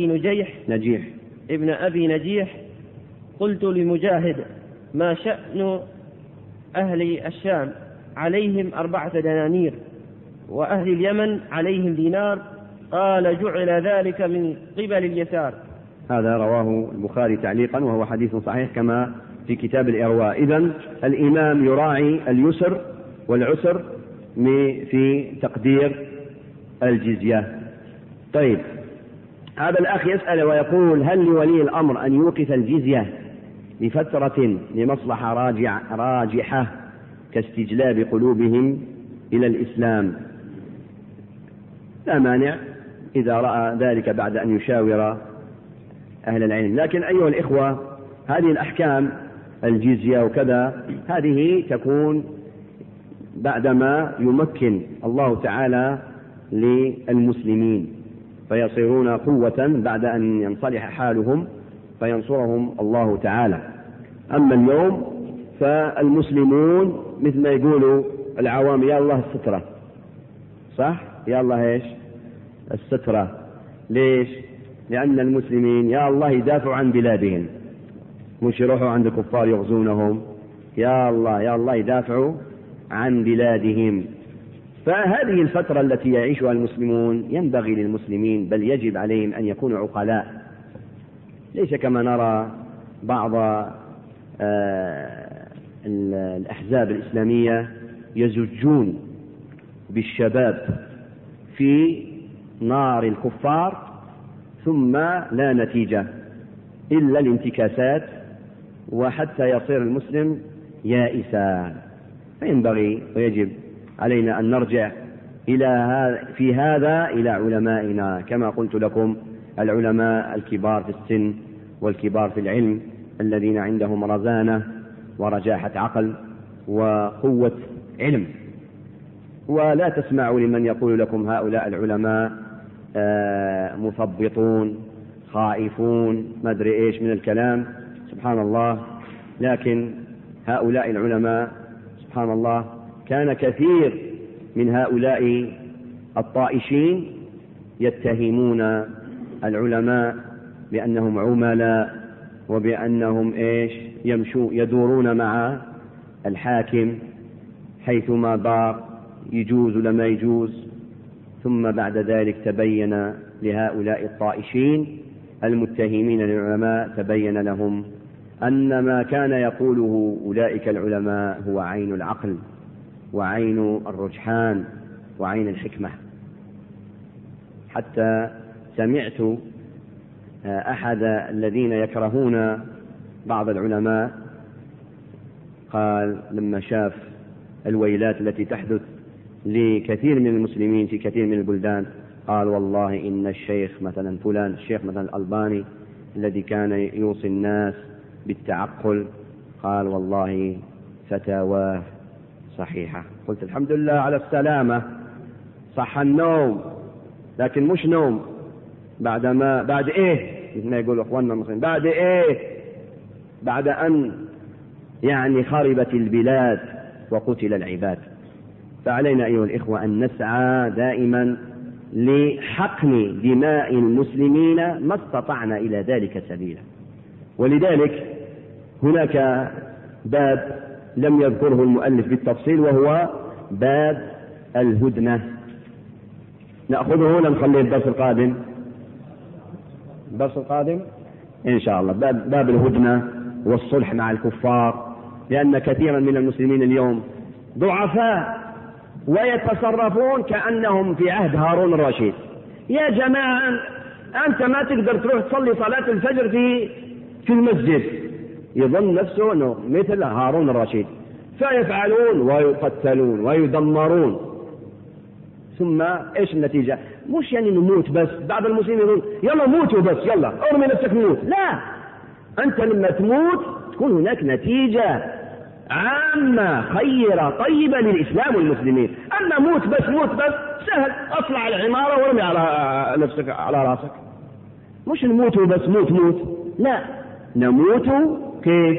أبي نجيح: قلت لمجاهد: ما شأن أهل الشام؟ عليهم 4 دنانير، وأهل اليمن عليهم دينار. قال: جعل ذلك من قبل اليسار. هذا رواه البخاري تعليقا وهو حديث صحيح كما في كتاب الإرواء. إذن الإمام يراعي اليسر والعسر في تقدير الجزية. طيب. هذا الأخ يسأل ويقول: هل لولي الأمر أن يوقف الجزية لفترة لمصلحة راجحة كاستجلاب قلوبهم إلى الإسلام؟ لا مانع إذا رأى ذلك بعد أن يشاور أهل العلم. لكن أيها الإخوة، هذه الأحكام الجزية وكذا هذه تكون بعدما يمكن الله تعالى للمسلمين فيصيرون قوة بعد أن ينصلح حالهم فينصرهم الله تعالى. أما اليوم فالمسلمون مثل ما يقولوا العوام: يا الله السترة. صح؟ يا الله إيش؟ السترة. ليش؟ لأن المسلمين يا الله يدافعوا عن بلادهم، مش يروحوا عند الكفار يغزونهم. يا الله يا الله يدافعوا عن بلادهم. فهذه الفترة التي يعيشها المسلمون ينبغي للمسلمين بل يجب عليهم أن يكونوا عقلاء، ليس كما نرى بعض الأحزاب الإسلامية يزجون بالشباب في نار الكفار ثم لا نتيجة إلا الانتكاسات، وحتى يصير المسلم يائسا. فينبغي ويجب علينا أن نرجع في هذا إلى علمائنا، كما قلت لكم العلماء الكبار في السن والكبار في العلم الذين عندهم رزانة ورجاحة عقل وقوة علم. ولا تسمعوا لمن يقول لكم هؤلاء العلماء مثبطون خائفون ما أدري إيش من الكلام، سبحان الله. لكن هؤلاء العلماء سبحان الله كان كثير من هؤلاء الطائشين يتهمون العلماء بأنهم عملاء وبأنهم يدورون مع الحاكم حيثما دار، يجوز لما يجوز. ثم بعد ذلك تبين لهؤلاء الطائشين المتهمين للعلماء تبين لهم أن ما كان يقوله أولئك العلماء هو عين العقل وعين الرجحان وعين الحكمة. حتى سمعت أحد الذين يكرهون بعض العلماء قال لما شاف الويلات التي تحدث لكثير من المسلمين في كثير من البلدان، قال والله إن الشيخ مثلا فلان، الشيخ مثلا الألباني الذي كان يوصي الناس بالتعقل، قال والله فتاواه صحيحة. قلت الحمد لله على السلامة، صح النوم، لكن مش نوم بعد ايه مثل ما يقول اخواننا المسلمين، بعد ان خربت البلاد وقتل العباد. فعلينا أيها الإخوة أن نسعى دائما لحقن دماء المسلمين ما استطعنا إلى ذلك سبيلا. ولذلك هناك باب لم يذكره المؤلف بالتفصيل وهو باب الهدنة. نأخذه ولا نخليه الدرس القادم؟ الدرس القادم إن شاء الله. باب الهدنة والصلح مع الكفار، لأن كثيرا من المسلمين اليوم ضعفاء ويتصرفون كأنهم في عهد هارون الرشيد. يا جماعة أنت ما تقدر تروح تصلي صلاة الفجر في المسجد، يظن نفسه أنه مثل هارون الرشيد، فيفعلون ويقتلون ويدمرون. ثم إيش النتيجة؟ مش نموت بس. بعض المسلمين يقول يلا موتوا بس، يلا ارمي نفسك نموت. لا، أنت لما تموت تكون هناك نتيجة عامة خيرة طيبة للإسلام والمسلمين. أما موت بس سهل، أطلع العمارة وارمي على نفسك على راسك. مش نموت بس موت، لا، نموت كيف؟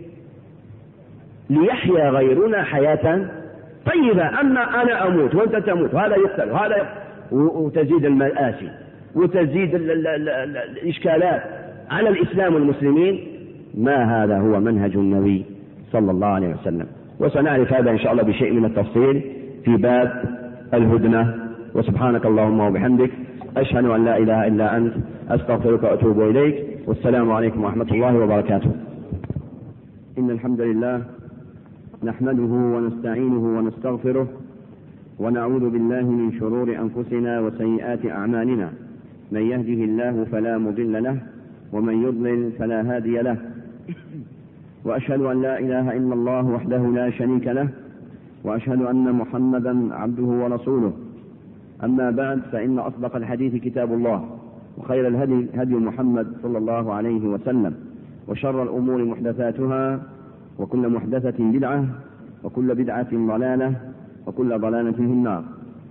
ليحيا غيرنا حياة طيبة. أما أنا أموت وأنت تموت وهذا يقتل وهذا وتزيد المآسي وتزيد الإشكالات على الإسلام والمسلمين، ما هذا هو منهج النبي صلى الله عليه وسلم. وسنعرف هذا إن شاء الله بشيء من التفصيل في باب الهدنة. وسبحانك اللهم وبحمدك، أشهد أن لا إله إلا أنت، أستغفرك وأتوب إليك، والسلام عليكم ورحمة الله وبركاته. إن الحمد لله نحمده ونستعينه ونستغفره ونعوذ بالله من شرور أنفسنا وسيئات أعمالنا، من يهده الله فلا مضل له ومن يضلل فلا هادي له، وأشهد أن لا إله إلا الله وحده لا شريك له، وأشهد أن محمدا عبده ورسوله. أما بعد، فإن أصدق الحديث كتاب الله، وخير الهدي هدي محمد صلى الله عليه وسلم، وشر الأمور محدثاتها، وكل محدثة بدعة، وكل بدعة ضلالة، وكل ضلالة في النار.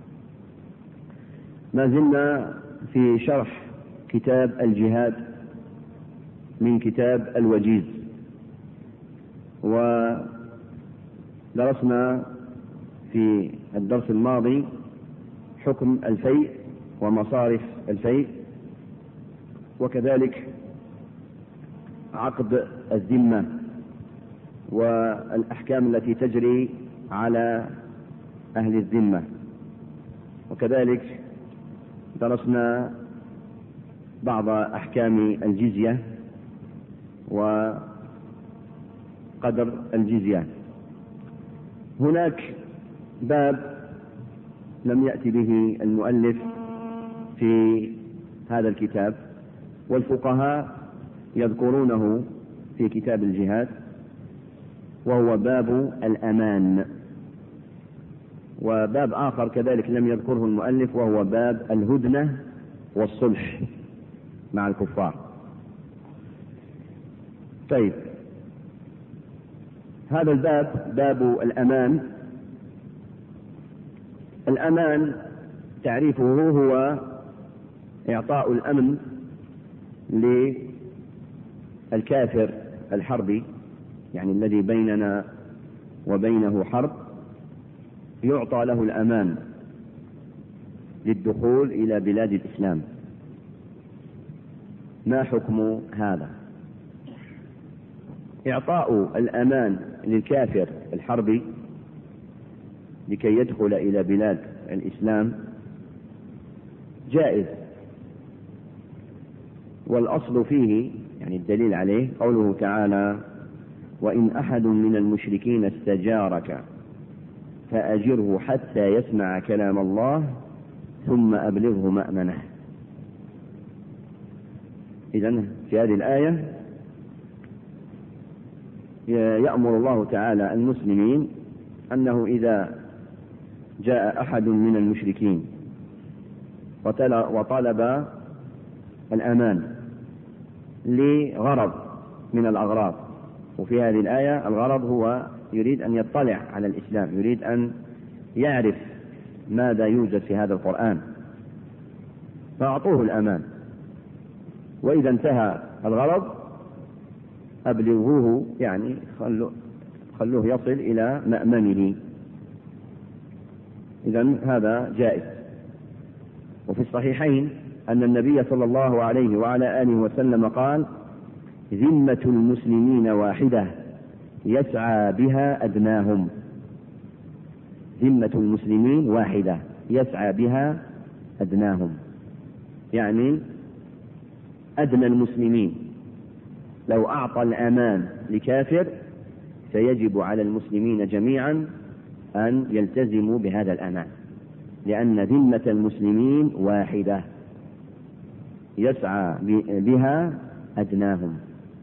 ما زلنا في شرح كتاب الجهاد من كتاب الوجيز، ودرسنا في الدرس الماضي حكم الفيء ومصارف الفيء، وكذلك عقد الذمة والأحكام التي تجري على أهل الذمة وكذلك درسنا بعض أحكام الجزية وقدر الجزية. هناك باب لم يأتي به المؤلف في هذا الكتاب، والفقهاء يذكرونه في كتاب الجهاد، وهو باب الأمان. وباب آخر كذلك لم يذكره المؤلف، وهو باب الهدنة والصلح مع الكفار. طيب، هذا الباب باب الأمان. الأمان تعريفه هو إعطاء الأمن للكافر الحربي، يعني الذي بيننا وبينه حرب، يعطى له الأمان للدخول إلى بلاد الإسلام. ما حكم هذا؟ إعطاء الأمان للكافر الحربي لكي يدخل إلى بلاد الإسلام جائز، والأصل فيه يعني الدليل عليه قوله تعالى: وإن أحد من المشركين استجارك فأجره حتى يسمع كلام الله ثم أبلغه مأمنه. إذن في هذه الآية يأمر الله تعالى المسلمين أنه إذا جاء أحد من المشركين وطلب الأمان لغرض من الأغراض، وفي هذه الآية الغرض هو يريد أن يطلع على الإسلام، يريد أن يعرف ماذا يوجد في هذا القرآن، فأعطوه الأمان، وإذا انتهى الغرض أبلغوه، يعني خلوه يصل إلى مأمنه. إذن هذا جائز. وفي الصحيحين أن النبي صلى الله عليه وعلى آله وسلم قال: ذمة المسلمين واحدة يسعى بها أدناهم. ذمة المسلمين واحدة يسعى بها أدناهم، يعني أدنى المسلمين لو أعطى الأمان لكافر فيجب على المسلمين جميعا أن يلتزموا بهذا الأمان، لأن ذمة المسلمين واحدة يسعى بها أدناهم.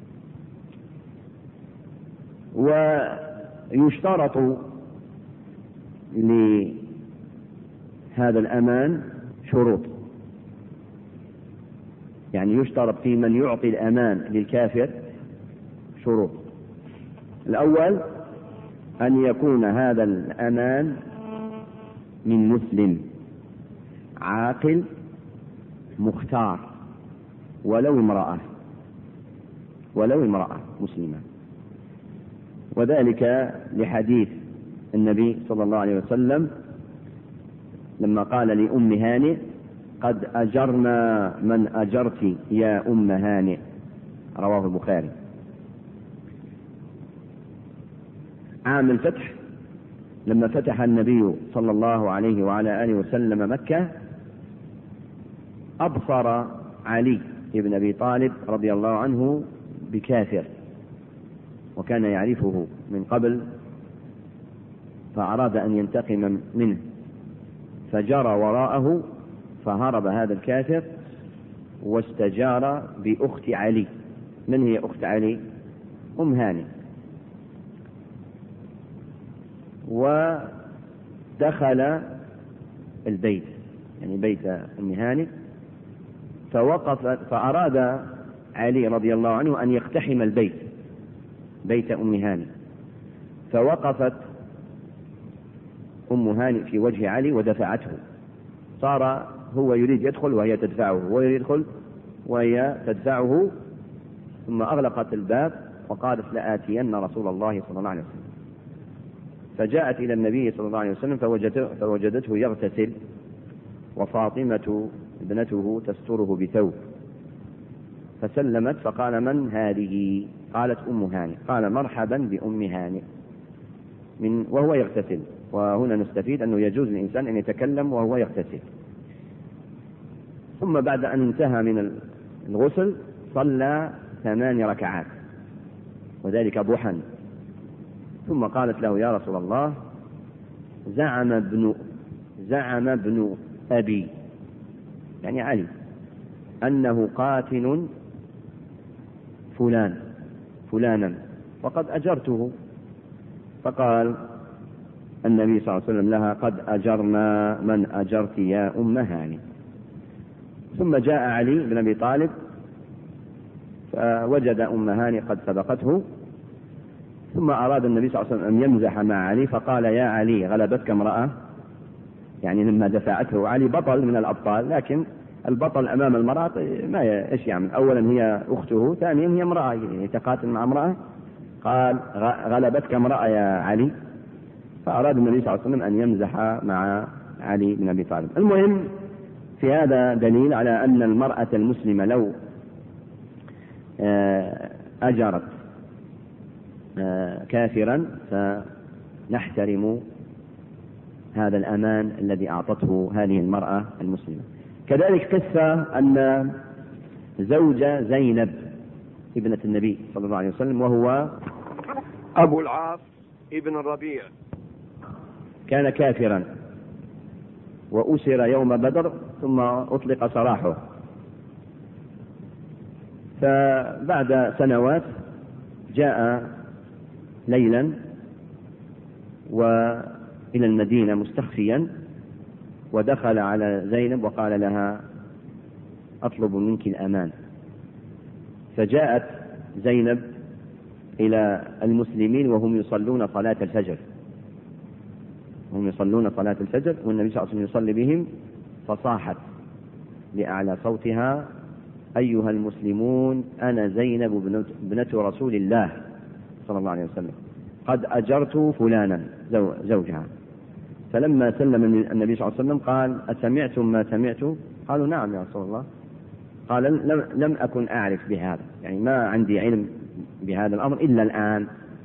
ويشترط لهذا الأمان شروط، يعني يشترط في من يعطي الأمان للكافر شروط. الأول أن يكون هذا الأمان من مسلم عاقل مختار، ولو امرأة مسلمة، وذلك لحديث النبي صلى الله عليه وسلم لما قال لأم هانئ: قد أجرنا من أجرت يا أم هانئ، رواه البخاري. عام الفتح لما فتح النبي صلى الله عليه وعلى آله وسلم مكة، أبصر علي بن أبي طالب رضي الله عنه بكافر، وكان يعرفه من قبل، فأراد أن ينتقم منه، فجرى وراءه فهرب هذا الكافر واستجار بأخت علي. من هي أخت علي؟ أم هانئ. ودخل البيت، يعني بيت أم هانئ، فأراد علي رضي الله عنه أن يقتحم البيت، بيت أم هانئ، فوقفت أم هانئ في وجه علي ودفعته. صار هو يريد يدخل وهي تدفعه، هو يريد يدخل وهي تدفعه، ثم أغلقت الباب وقالت: لآتين رسول الله صلى الله عليه وسلم. فجاءت إلى النبي صلى الله عليه وسلم فوجدته يغتسل، وفاطمة ابنته تستره بثوب، فسلمت فقال: من هذه؟ قالت: أم هانئ. قال: مرحبا بأم هانئ، وهو يغتسل. وهنا نستفيد أنه يجوز للإنسان أن يتكلم وهو يغتسل. ثم بعد أن انتهى من الغسل صلى 8 ركعات وذلك ضحى. ثم قالت له: يا رسول الله، زعم ابن أبي يعني علي أنه قاتل فلانا وقد أجرته. فقال النبي صلى الله عليه وسلم لها: قد أجرنا من أجرت يا أم هاني. ثم جاء علي بن أبي طالب فوجد أم هاني قد سبقته، ثم أراد النبي صلى الله عليه وسلم أن يمزح مع علي فقال: يا علي، غلبتك امرأة. يعني لما دفعته علي بطل من الأبطال، لكن البطل أمام المرأة ما إيش يعمل؟ أولا هي أخته، ثانيا هي امرأة يتقاتل مع امرأة. قال: غلبتك امرأة يا علي. فأراد النبي صلى الله عليه وسلم أن يمزح مع علي بن أبي طالب. المهم في هذا دليل على أن المرأة المسلمة لو أجرت كافرا فنحترم هذا الأمان الذي أعطته هذه المرأة المسلمة. كذلك قصة أن زوج زينب ابنة النبي صلى الله عليه وسلم وهو أبو العاص ابن الربيع كان كافرا وأسر يوم بدر ثم أطلق سراحه. فبعد سنوات جاء ليلا وإلى المدينة مستخفيا ودخل على زينب وقال لها: أطلب منك الأمان. فجاءت زينب إلى المسلمين وهم يصلون صلاة الفجر، والنبي صلى الله عليه وسلم يصلي بهم، فصاحت بأعلى صوتها: أيها المسلمون، أنا زينب ابنة رسول الله صلى الله عليه وسلم، قد أجرت فلانا زوجها. فلما سلم النبي صلى الله عليه وسلم قال: أسمعتم ما سمعت؟ قالوا: نعم يا رسول الله. قال: لم أكن أعرف بهذا، يعني ما عندي علم بهذا الأمر إلا الآن.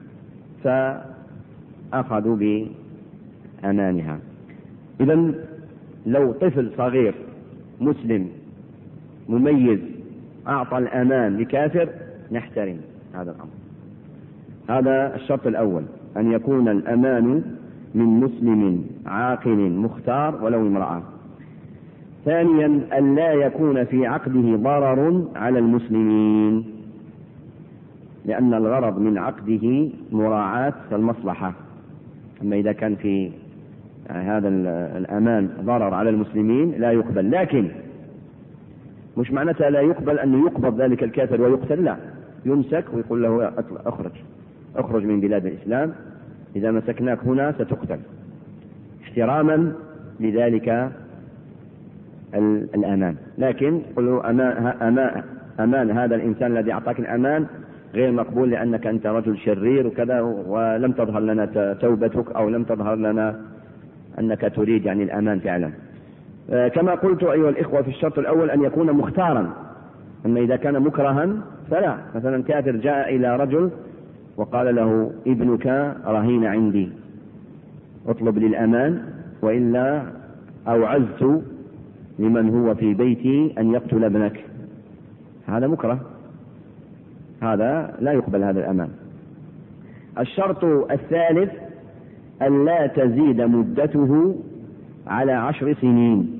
فأخذوا بأمانها. إذن لو طفل صغير مسلم مميز أعطى الأمان لكافر نحترم هذا الأمر. هذا الشرط الأول، أن يكون الأمان من مسلم عاقل مختار ولو امرأة. ثانيا، أن لا يكون في عقده ضرر على المسلمين، لأن الغرض من عقده مراعاة المصلحة. أما إذا كان في هذا الأمان ضرر على المسلمين لا يقبل. لكن مش معناتها لا يقبل أن يقبض ذلك الكافر ويقتل، لا، يمسك ويقول له: اخرج من بلاد الإسلام، إذا مسكناك هنا ستقتل، احتراما لذلك الأمان. لكن قلوا: أمان هذا الإنسان الذي أعطاك الأمان غير مقبول، لأنك أنت رجل شرير وكذا، ولم تظهر لنا توبتك أو لم تظهر لنا أنك تريد يعني الأمان فعلا. كما قلت أيها الإخوة في الشرط الأول أن يكون مختارا. أما إذا كان مكرها فلا. مثلا كافر جاء إلى رجل وقال له: ابنك رهين عندي، اطلب للأمان وإلا أوعزت لمن هو في بيتي أن يقتل ابنك. هذا مكره، هذا لا يقبل هذا الأمان. الشرط الثالث أن لا تزيد مدته على 10 سنين.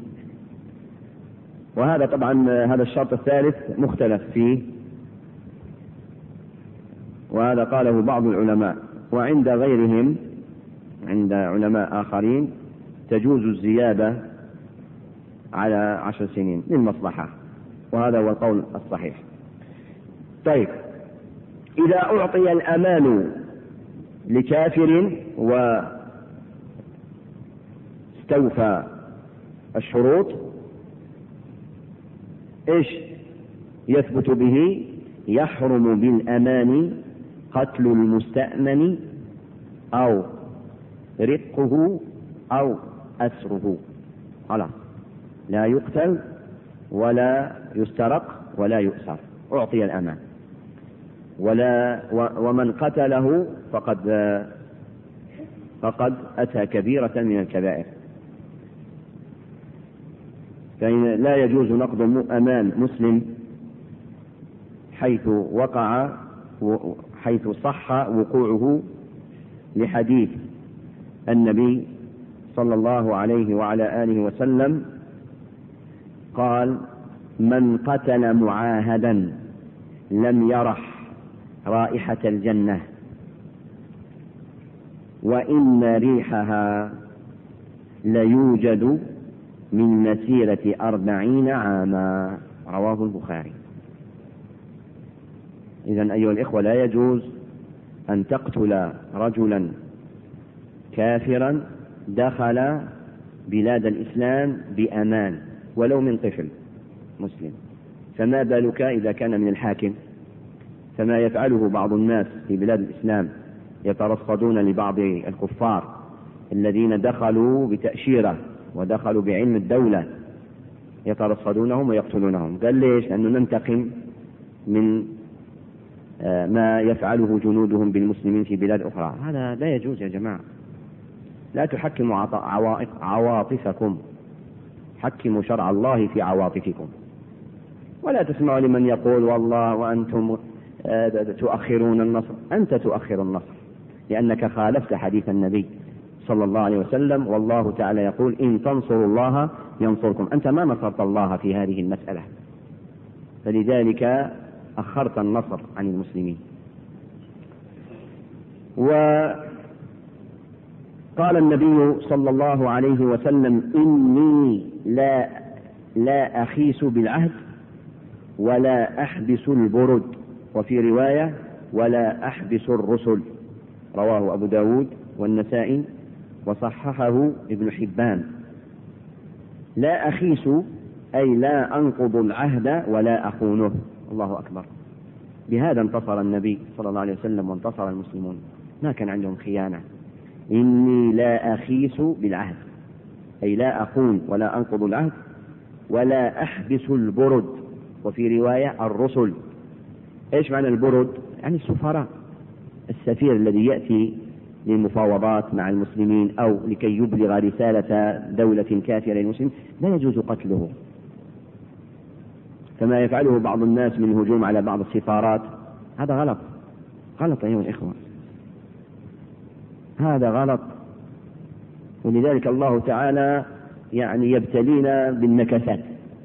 وهذا طبعا هذا الشرط الثالث مختلف فيه، وهذا قاله بعض العلماء، وعند غيرهم عند علماء آخرين تجوز الزيادة على 10 سنين للمصلحة، وهذا هو القول الصحيح. طيب، إذا أعطي الأمان لكافر واستوفى الشروط إيش يثبت به؟ يحرم بالأمان قتل المستأمن أو رقه أو أسره. خلاص، لا يقتل ولا يسترق ولا يؤسر، أعطي الأمان. ومن قتله فقد فقد أتى كبيرة من الكبائر. فإن لا يجوز نقض أمان مسلم حيث صح وقوعه لحديث النبي صلى الله عليه وعلى آله وسلم قال: من قتل معاهدا لم يرح رائحة الجنة وإن ريحها ليوجد من مسيرة 40 عاما. رواه البخاري. إذن أيها الإخوة، لا يجوز أن تقتل رجلا كافرا دخل بلاد الإسلام بأمان ولو من طفل مسلم، فما بالك إذا كان من الحاكم؟ فما يفعله بعض الناس في بلاد الإسلام يترصدون لبعض الكفار الذين دخلوا بتأشيرة ودخلوا بعلم الدولة، يترصدونهم ويقتلونهم. قال ليش؟ لأنه ننتقم من ما يفعله جنودهم بالمسلمين في بلاد أخرى. هذا لا يجوز يا جماعة. لا تحكموا عواطفكم، حكموا شرع الله في عواطفكم، ولا تسمعوا لمن يقول والله وأنتم تؤخرون النصر. أنت تؤخر النصر لأنك خالفت حديث النبي صلى الله عليه وسلم، والله تعالى يقول: إن تنصروا الله ينصركم. أنت ما نصرت الله في هذه المسألة، فلذلك أخرت النصر عن المسلمين. وقال النبي صلى الله عليه وسلم: إني لا أخيس بالعهد ولا أحبس البرد، وفي رواية: ولا أحبس الرسل. رواه أبو داود والنسائي وصححه ابن حبان. لا أخيس أي لا أنقض العهد ولا أخونه. الله أكبر. بهذا انتصر النبي صلى الله عليه وسلم وانتصر المسلمون، ما كان عندهم خيانة. إني لا أخيس بالعهد أي لا أخون ولا أنقض العهد ولا أحبس البرد، وفي رواية الرسل. إيش معنى البرد؟ يعني السفراء، السفير الذي يأتي للمفاوضات مع المسلمين أو لكي يبلغ رسالة دولة كافرة للمسلمين لا يجوز قتله. كما يفعله بعض الناس من هجوم على بعض السفارات، هذا غلط. غلط أيها الإخوة، هذا غلط. ولذلك الله تعالى يبتلينا بالنكسات.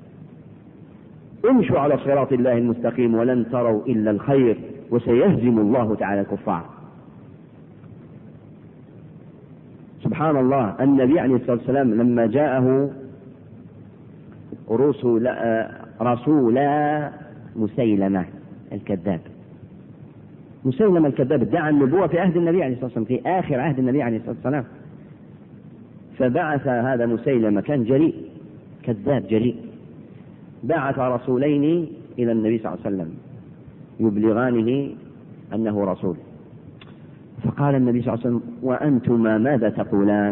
امشوا على صراط الله المستقيم ولن تروا إلا الخير وسيهزم الله تعالى الكفار. سبحان الله. النبي عليه الصلاة والسلام لما جاءه رسول مسيلمة الكذاب، مسيلمة الكذاب ادعى النبوة في عهد النبي عليه الصلاة والسلام، في آخر عهد النبي عليه الصلاة والسلام. فبعث هذا مسيلمة، كان جريء، كذاب جريء، بعث رسولين إلى النبي صلى الله عليه وسلم يبلغانه أنه رسول. فقال النبي صلى الله عليه وسلم: وأنتما ماذا تقولان؟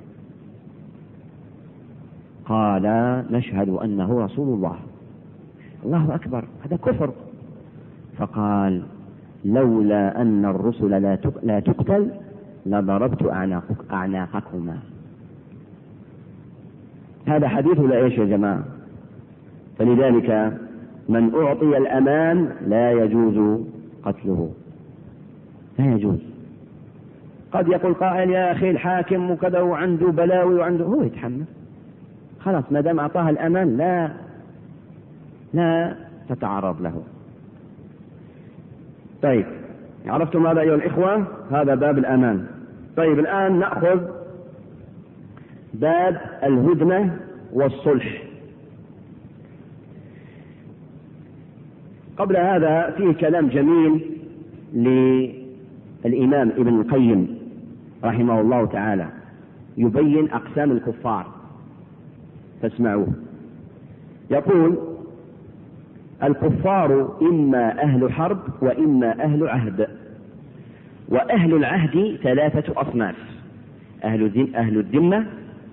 قال: نشهد أنه رسول الله. الله أكبر، هذا كفر. فقال: لولا أن الرسل لا تقتل لضربت أعناقكما. هذا حديث لا إيش يا جماعة؟ فلذلك من أعطي الأمان لا يجوز قتله، لا يجوز. قد يقول قائل: يا أخي الحاكم وكذا وعنده بلاوي وعنده، هو يتحمل خلاص، ما دام أعطاها الأمان لا تتعرض له. طيب، عرفتم هذا أيها الإخوة؟ هذا باب الأمان. طيب، الآن نأخذ باب الهدنة والصلح. قبل هذا فيه كلام جميل للإمام ابن القيم رحمه الله تعالى يبين أقسام الكفار، فاسمعوه. يقول: الكفار إما أهل حرب وإما أهل عهد، وأهل العهد 3 أصناف: أهل الذمة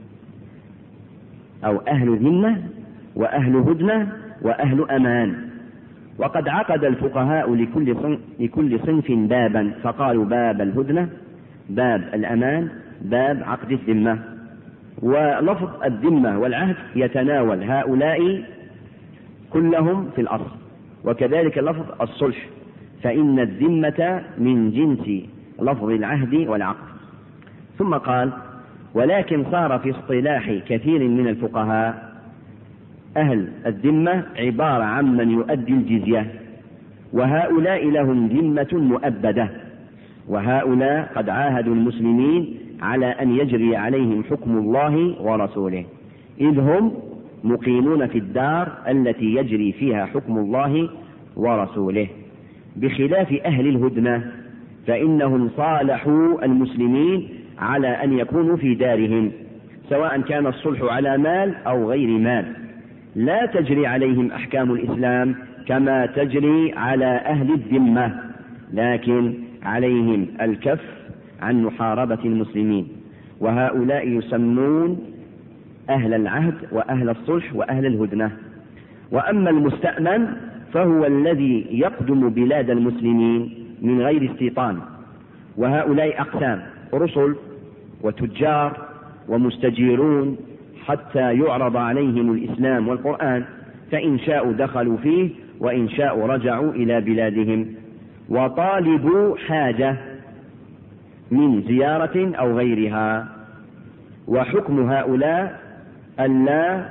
أو أهل ذمة، وأهل هدنة، وأهل أمان. وقد عقد الفقهاء لكل صنف بابا، فقالوا: باب الهدنة، باب الأمان، باب عقد الذمة. ولفظ الذمة والعهد يتناول هؤلاء كلهم في الأصل، وكذلك لفظ الصلح، فإن الذمة من جنس لفظ العهد والعقد. ثم قال: ولكن صار في اصطلاح كثير من الفقهاء أهل الذمة عبارة عن من يؤدي الجزية، وهؤلاء لهم ذمة مؤبدة، وهؤلاء قد عاهدوا المسلمين على أن يجري عليهم حكم الله ورسوله، إذ هم مقيمون في الدار التي يجري فيها حكم الله ورسوله، بخلاف أهل الهدنة فإنهم صالحوا المسلمين على أن يكونوا في دارهم، سواء كان الصلح على مال أو غير مال، لا تجري عليهم أحكام الإسلام كما تجري على أهل الذمة، لكن عليهم الكف عن محاربة المسلمين. وهؤلاء يسمون أهل العهد وأهل الصلح وأهل الهدنة. وأما المستأمن فهو الذي يقدم بلاد المسلمين من غير استيطان، وهؤلاء أقسام: رسل وتجار ومستجيرون، حتى يعرض عليهم الإسلام والقرآن، فإن شاءوا دخلوا فيه وإن شاءوا رجعوا إلى بلادهم. وطالبوا حاجة من زيارة أو غيرها. وحكم هؤلاء ألا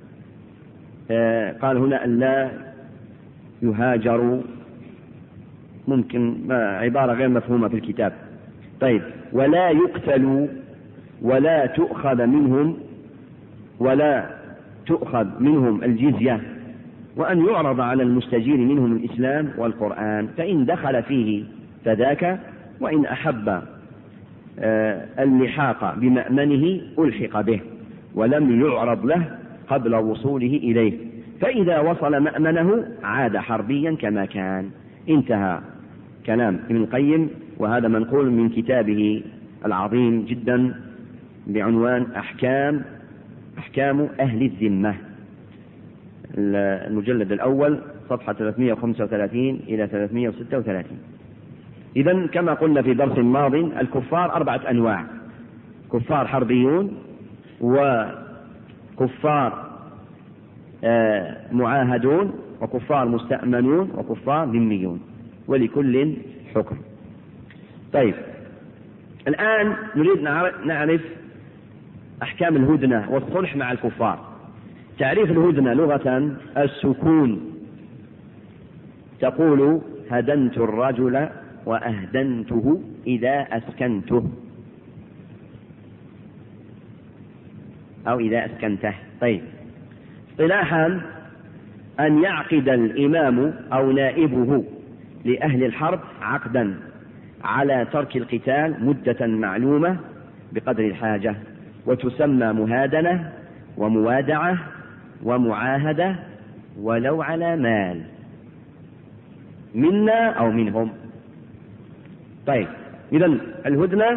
قال هنا ألا يهاجروا، ممكن عبارة غير مفهومة في الكتاب. طيب: ولا يقتلوا ولا تؤخذ منهم الجزية، وأن يعرض على المستجير منهم الإسلام والقرآن، فإن دخل فيه فذاك، وإن أحب اللحاق بمأمنه ألحق به، ولم يعرض له قبل وصوله إليه، فإذا وصل مأمنه عاد حربيا كما كان. انتهى كلام ابن القيم، وهذا منقول من كتابه العظيم جدا بعنوان أحكام أهل الذمة، المجلد الأول صفحة 335 إلى 336. إذن كما قلنا في درس ماض، الكفار 4 أنواع: كفار حربيون، وكفار معاهدون، وكفار مستأمنون، وكفار ذميون، ولكل حكم. طيب، الآن نريد نعرف أحكام الهدنة والصلح مع الكفار. تعريف الهدنة لغة: السكون. تقول: هدنت الرجل وأهدنته إذا أسكنته، أو إذا أسكنته. طيب، اصطلاحا: أن يعقد الإمام أو نائبه لأهل الحرب عقدا على ترك القتال مدة معلومة بقدر الحاجة، وتسمى مهادنة وموادعة ومعاهدة، ولو على مال، منا أو منهم. طيب، إذن الهدنة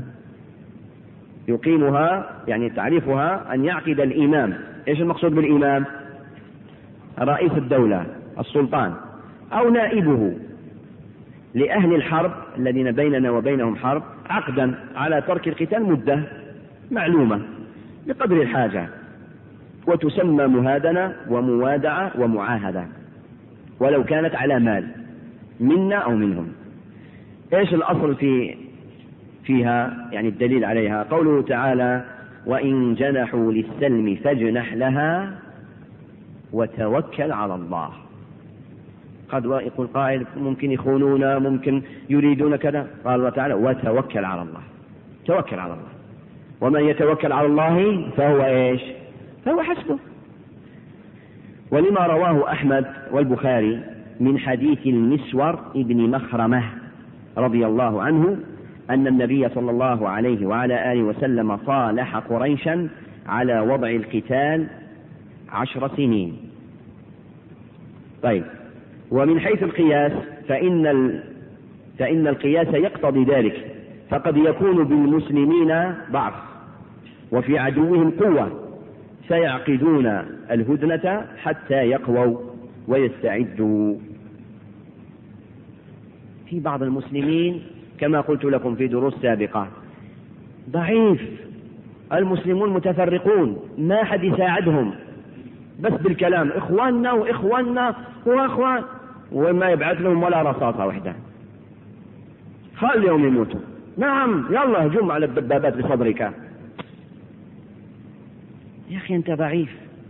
يقيمها، يعني تعريفها أن يعقد الإمام. إيش المقصود بالإمام؟ رئيس الدولة، السلطان، أو نائبه لأهل الحرب الذين بيننا وبينهم حرب عقدا على ترك القتال مدة معلومة بقدر الحاجة، وتسمى مهادنة وموادعة ومعاهدة، ولو كانت على مال، منا أو منهم. إيش الأصل فيها، يعني الدليل عليها؟ قوله تعالى: وإن جنحوا للسلم فاجنح لها وتوكل على الله. قد يقول قائل: ممكن يخونون، ممكن يريدون كذا. قال الله تعالى: وتوكل على الله. توكل على الله، ومن يتوكل على الله فهو إيش؟ فهو حسبه. ولما رواه أحمد والبخاري من حديث المسور ابن مخرمة رضي الله عنه أن النبي صلى الله عليه وعلى آله وسلم صالح قريشا على وضع القتال 10 سنين. طيب، ومن حيث القياس فإن القياس يقتضي ذلك، فقد يكون بالمسلمين ضعف وفي عدوهم قوة، فيعقدون الهدنة حتى يقووا ويستعدوا. في بعض المسلمين كما قلت لكم في دروس سابقة ضعيف، المسلمون متفرقون، ما حد يساعدهم، بس بالكلام إخواننا وإخواننا وأخوان، وما يبعث لهم ولا رصاصة واحدة، خليهم يموتوا. نعم يلا هجوم على الدبابات بصدرك. يا أخي أنت ضعيف.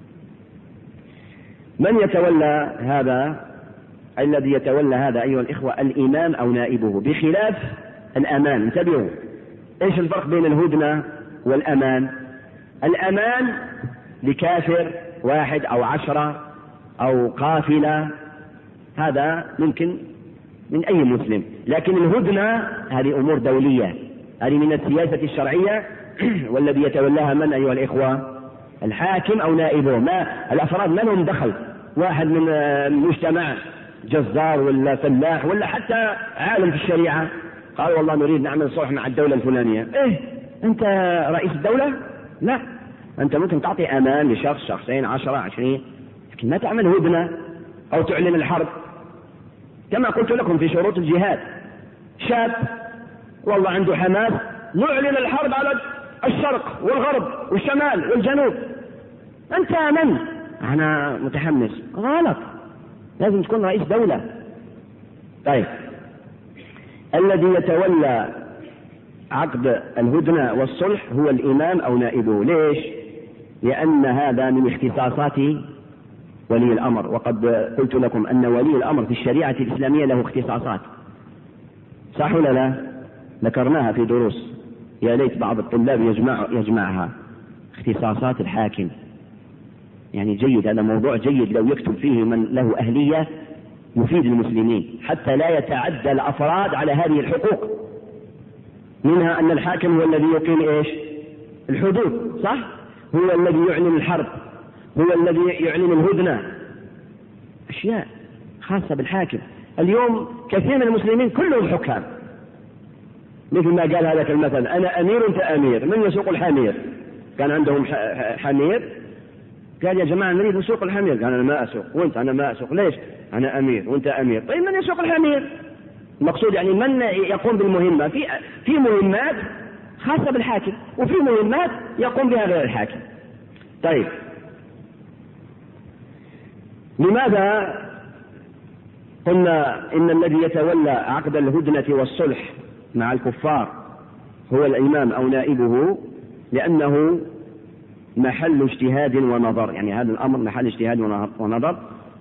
من يتولى هذا؟ الذي يتولى هذا أيها الإخوة الإمام أو نائبه، بخلاف الأمان. انتبهوا، إيش الفرق بين الهدنة والأمان؟ الأمان لكافر واحد أو 10 أو قافلة، هذا ممكن من أي مسلم، لكن الهدنة هذه أمور دولية، هذه من السياسة الشرعية، والذي يتولاها من أيها الإخوة؟ الحاكم أو نائبه. ما الأفراد ما لهم دخل، واحد من المجتمع جزار ولا فلاح ولا حتى عالم في الشريعة قال والله نريد نعمل صلح مع الدولة الفلانية، إيه أنت رئيس الدولة؟ لا، أنت ممكن تعطي أمان لشخص، شخصين، 10، 20، لكن ما تعمل هدنة أو تعلن الحرب. كما قلت لكم في شروط الجهاد، شاب والله عنده حماس، نعلن الحرب على الشرق والغرب والشمال والجنوب. أنت من؟ أنا متحمس. غلط، لازم تكون رئيس دولة. طيب، الذي يتولى عقد الهدنة والصلح هو الإمام أو نائبه. ليش؟ لأن هذا من اختصاصات ولي الأمر، وقد قلت لكم أن ولي الأمر في الشريعة الإسلامية له اختصاصات، صح ولا لا؟ ذكرناها في دروس، يا ليت بعض الطلاب يجمعها. اختصاصات الحاكم يعني جيد، هذا موضوع جيد لو يكتب فيه من له أهلية يفيد المسلمين، حتى لا يتعدى الأفراد على هذه الحقوق. منها أن الحاكم هو الذي يقيم إيش؟ الحدود، صح؟ هو الذي يعلن الحرب، هو الذي يعلن الهدنة، أشياء خاصة بالحاكم. اليوم كثير من المسلمين كلهم حكام، مثل ما قال هذا المثل، أنا أمير وأنت أمير، من يسوق الحمير؟ كان عندهم حمير، قال يا جماعة نريد نسوق الحمير، قال أنا ما أسوق، وأنت أنا ما أسوق. ليش؟ أنا أمير وأنت أمير. طيب من يسوق الحمير؟ المقصود يعني من يقوم بالمهمة. في مهمات خاصة بالحاكم، وفي مهمات يقوم بها غير الحاكم. طيب، لماذا قلنا إن الذي يتولى عقد الهدنة والصلح مع الكفار هو الإمام أو نائبه؟ لأنه محل اجتهاد ونظر، يعني هذا الأمر محل اجتهاد ونظر،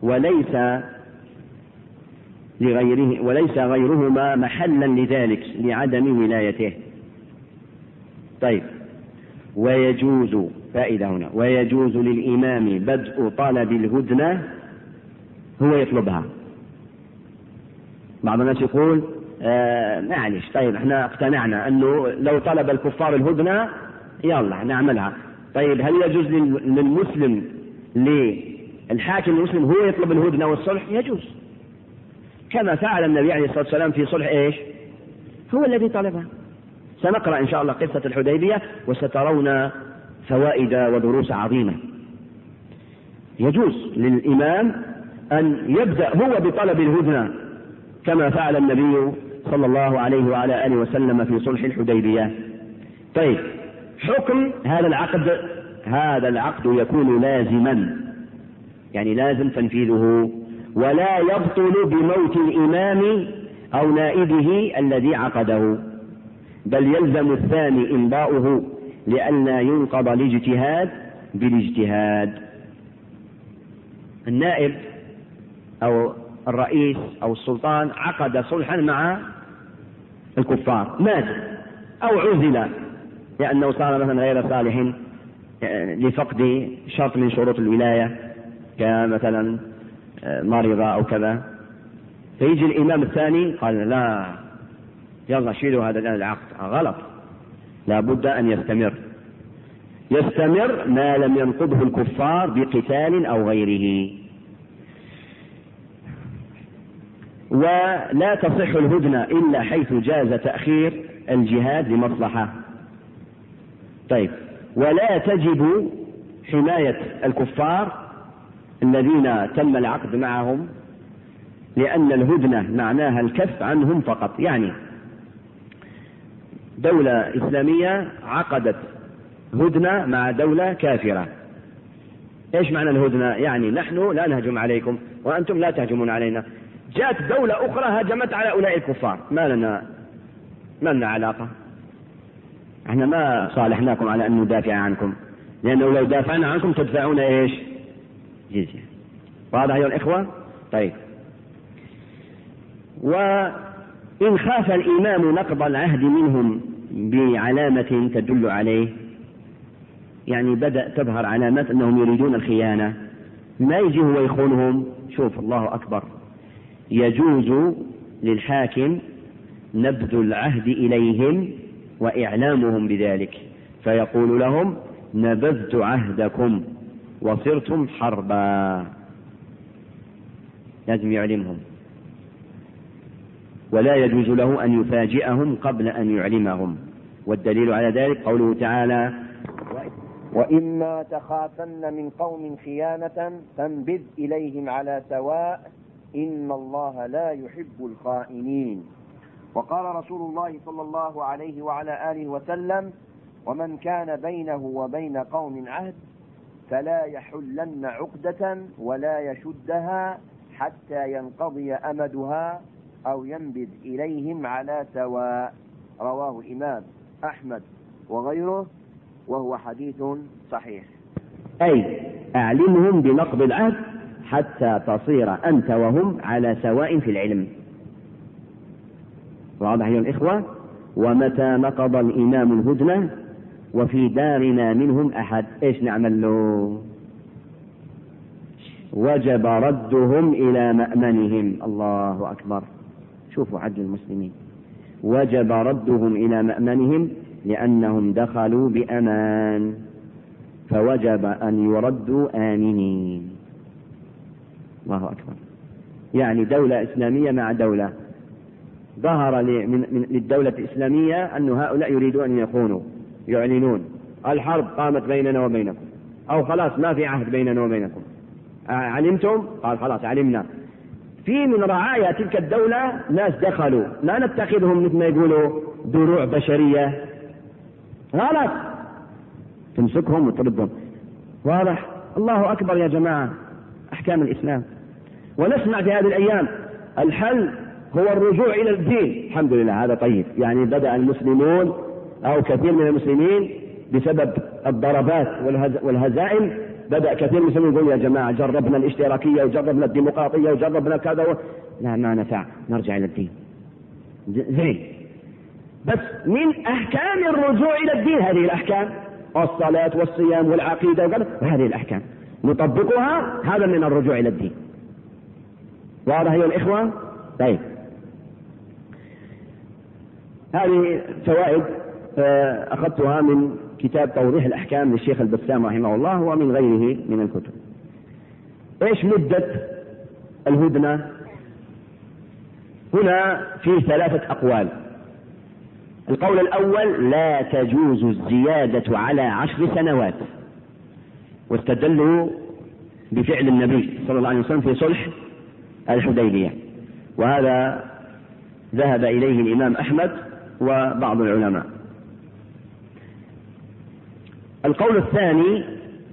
وليس غيرهما محلا لذلك لعدم ولايته. طيب، ويجوز، فائدة هنا، ويجوز للإمام بدء طلب الهدنة، هو يطلبها. بعض الناس يقول معلش، طيب احنا اقتنعنا أنه لو طلب الكفار الهدنة يلا نعملها. طيب، هل يجوز للمسلم، للحاكم المسلم هو يطلب الهدنة والصلح؟ يجوز، كما فعل النبي عليه الصلاة والسلام في صلح ايش؟ هو الذي طلبها. سنقرأ إن شاء الله قصة الحديبية وسترون فوائد ودروس عظيمة. يجوز للإمام أن يبدأ هو بطلب الهدنة كما فعل النبي صلى الله عليه وعلى آله وسلم في صلح الحديبية. طيب، حكم هذا العقد يكون لازما، يعني لازم تنفيذه، ولا يبطل بموت الإمام أو نائبه الذي عقده، بل يلزم الثاني إمضاؤه لئلا ينقض الاجتهاد بالاجتهاد. النائب أو الرئيس أو السلطان عقد صلحا مع الكفار، مات أو عزل لأنه صار مثلا غير صالح لفقد شرط من شروط الولاية كمثلا مريضة أو كذا، فيجي الإمام الثاني قال لا يلا شيلوا هذا العقد. غلط، لا بد أن يستمر ما لم ينقضه الكفار بقتال أو غيره. ولا تصح الهدنة إلا حيث جاز تأخير الجهاد لمصلحة. طيب، ولا تجب حماية الكفار الذين تم العقد معهم، لأن الهدنة معناها الكف عنهم فقط، يعني دولة إسلامية عقدت هدنة مع دولة كافرة. إيش معنى الهدنة؟ يعني نحن لا نهجم عليكم وأنتم لا تهجمون علينا. جاءت دولة أخرى هجمت على أولئك الكفار، ما لنا علاقة، احنا ما صالحناكم على أن ندافع عنكم، لأنه لو دافعنا عنكم تدفعون إيش؟ جزية. واضح أيها الإخوة؟ طيب. وإن خاف الإمام نقض العهد منهم بعلامة تدل عليه، يعني بدأ تظهر علامات أنهم يريدون الخيانة، ما يجي هو يخونهم. شوف الله أكبر، يجوز للحاكم نبذ العهد إليهم وإعلامهم بذلك، فيقول لهم نبذت عهدكم وصرتم حربا، لازم يعلمهم، ولا يجوز له أن يفاجئهم قبل أن يعلمهم. والدليل على ذلك قوله تعالى وإما تخافن من قوم خيانة فانبذ إليهم على سواء إن الله لا يحب الخائنين. وقال رسول الله صلى الله عليه وعلى آله وسلم ومن كان بينه وبين قوم عهد فلا يحلن عقدة ولا يشدها حتى ينقضي أمدها أو ينبذ إليهم على سواء. رواه الإمام أحمد وغيره وهو حديث صحيح. أي أعلمهم بنقض العهد حتى تصير أنت وهم على سواء في العلم. واضح أيها الإخوة؟ ومتى نقض الإمام الهدنة وفي دارنا منهم أحد، إيش نعمل له؟ وجب ردهم إلى مأمنهم. الله أكبر، شوفوا عدل المسلمين، وجب ردهم إلى مأمنهم لأنهم دخلوا بأمان، فوجب أن يردوا آمنين. الله أكبر. يعني دولة إسلامية مع دولة، ظهر للدولة الإسلامية أن هؤلاء يريدون أن يخونوا، يعلنون الحرب قامت بيننا وبينكم، أو خلاص ما في عهد بيننا وبينكم، علمتم؟ قال خلاص علمنا. في من رعايا تلك الدولة ناس دخلوا، لا نتخذهم مثل ما يقولوا دروع بشرية، غلط، تمسكهم وتردهم. واضح؟ الله أكبر يا جماعة، أحكام الإسلام. ونسمع في هذه الأيام الحل هو الرجوع إلى الدين. الحمد لله، هذا طيب. يعني بدأ المسلمون أو كثير من المسلمين بسبب الضربات والهزائم، بدأ كثير من المسلمين يقول يا جماعة جربنا الاشتراكية وجربنا الديمقراطية وجربنا كذا لا ما نفع، نرجع إلى الدين. زين، بس من أحكام الرجوع إلى الدين هذه الأحكام، الصلاة والصيام والعقيدة وهذه الأحكام نطبقها، هذا من الرجوع إلى الدين. واضح أيها الإخوة؟ طيب، هذه فوائد أخذتها من كتاب توضيح الأحكام للشيخ البسام رحمه الله ومن غيره من الكتب. إيش مدة الهدنة؟ هنا في 3 أقوال. القول الأول لا تجوز الزيادة على 10 سنوات، واستدلوا بفعل النبي صلى الله عليه وسلم في صلح الحديبية، وهذا ذهب إليه الإمام أحمد وبعض العلماء. القول الثاني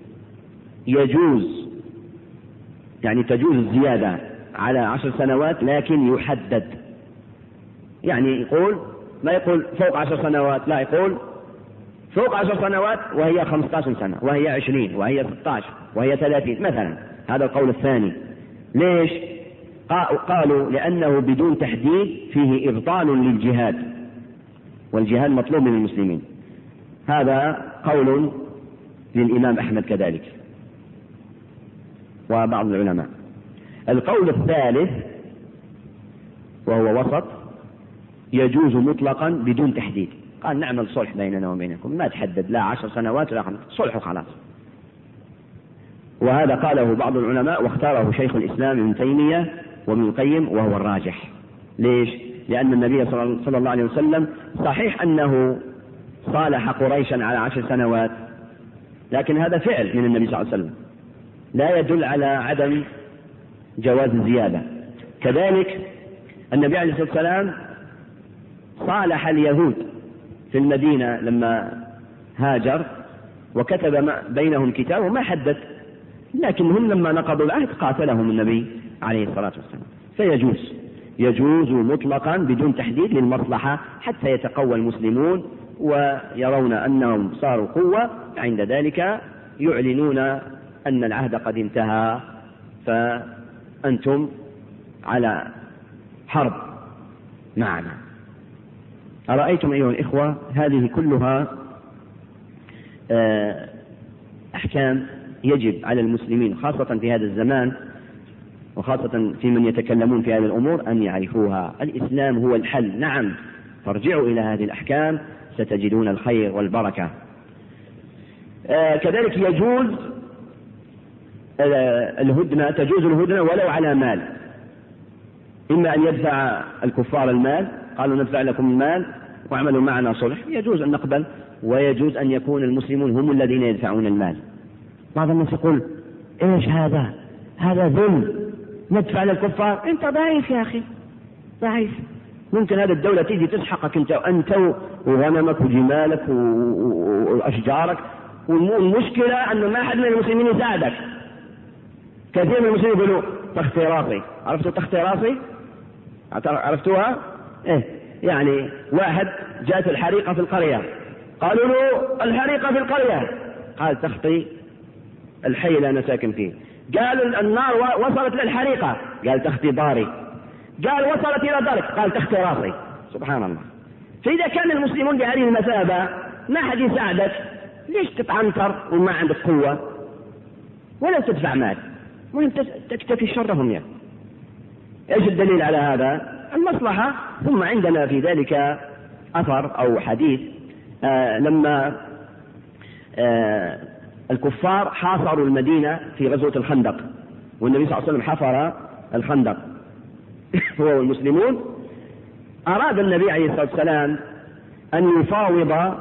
يجوز، يعني تجوز الزيادة على 10 سنوات لكن يحدد، يعني يقول ما يقول فوق 10 سنوات، لا يقول فوق 10 سنوات وهي 15 سنة وهي 20 وهي 16 وهي 30 مثلا. هذا القول الثاني. ليش؟ قالوا لأنه بدون تحديد فيه إبطال للجهاد، والجهاد مطلوب من المسلمين. هذا قول للإمام أحمد كذلك وبعض العلماء. القول الثالث وهو وسط، يجوز مطلقا بدون تحديد، قال نعمل صلح بيننا وبينكم، ما تحدد لا 10 سنوات ولا 5، صلح وخلاص. وهذا قاله بعض العلماء واختاره شيخ الإسلام ابن تيمية وابن القيم وهو الراجح. ليش؟ لأن النبي صلى الله عليه وسلم صحيح أنه صالح قريشا على 10 سنوات، لكن هذا فعل من النبي صلى الله عليه وسلم لا يدل على عدم جواز الزيادة. كذلك النبي عليه الصلاة والسلام صالح اليهود في المدينة لما هاجر وكتب بينهم كتاب وما حدث، لكنهم لما نقضوا العهد قاتلهم النبي عليه الصلاة والسلام. يجوز مطلقا بدون تحديد للمصلحة حتى يتقوى المسلمون ويرون أنهم صاروا قوة، عند ذلك يعلنون أن العهد قد انتهى فأنتم على حرب معنا. أرأيتم أيها الإخوة هذه كلها أحكام يجب على المسلمين خاصة في هذا الزمان وخاصة في من يتكلمون في هذه الأمور أن يعرفوها. الإسلام هو الحل، نعم، فارجعوا إلى هذه الأحكام ستجدون الخير والبركة. كذلك يجوز الهدنة، تجوز الهدنة ولو على مال، إما أن يدفع الكفار المال، قالوا ندفع لكم المال واعملوا معنا صلح، يجوز أن نقبل، ويجوز أن يكون المسلمون هم الذين يدفعون المال. بعض الناس يقول إيش هذا ظلم، ندفع للكفار. أنت ضعيف يا أخي، ضعيف. ممكن هذه الدولة تيجي تسحقك أنت وغنمك وجمالك وأشجارك، والمشكلة أنه ما أحد من المسلمين يساعدك. كثير من المسلمين يقولوا تخطي راسي. عرفتوا تخطي راسي؟ عرفتوها؟ إيه؟ يعني واحد جاءت الحريقة في القرية، قالوا له الحريقة في القرية، قال تخطي الحي اللي أنا ساكن فيه. قالوا النار وصلت للحريقة، قال تخطي داري. قال وصلت إلى دارك، قال تخطي راسي. سبحان الله. فإذا كان المسلمون بهذه المثابة ما حد يساعدك، ليش تتعنتر وما عندك قوة ولا تدفع مال وانت تكتفي شرهم يعني؟ ايش الدليل على هذا؟ المصلحة. ثم عندنا في ذلك أثر أو حديث لما الكفار حاصروا المدينة في غزوة الخندق، والنبي صلى الله عليه وسلم حفر الخندق هو والمسلمون، أراد النبي عليه الصلاة والسلام أن يفاوض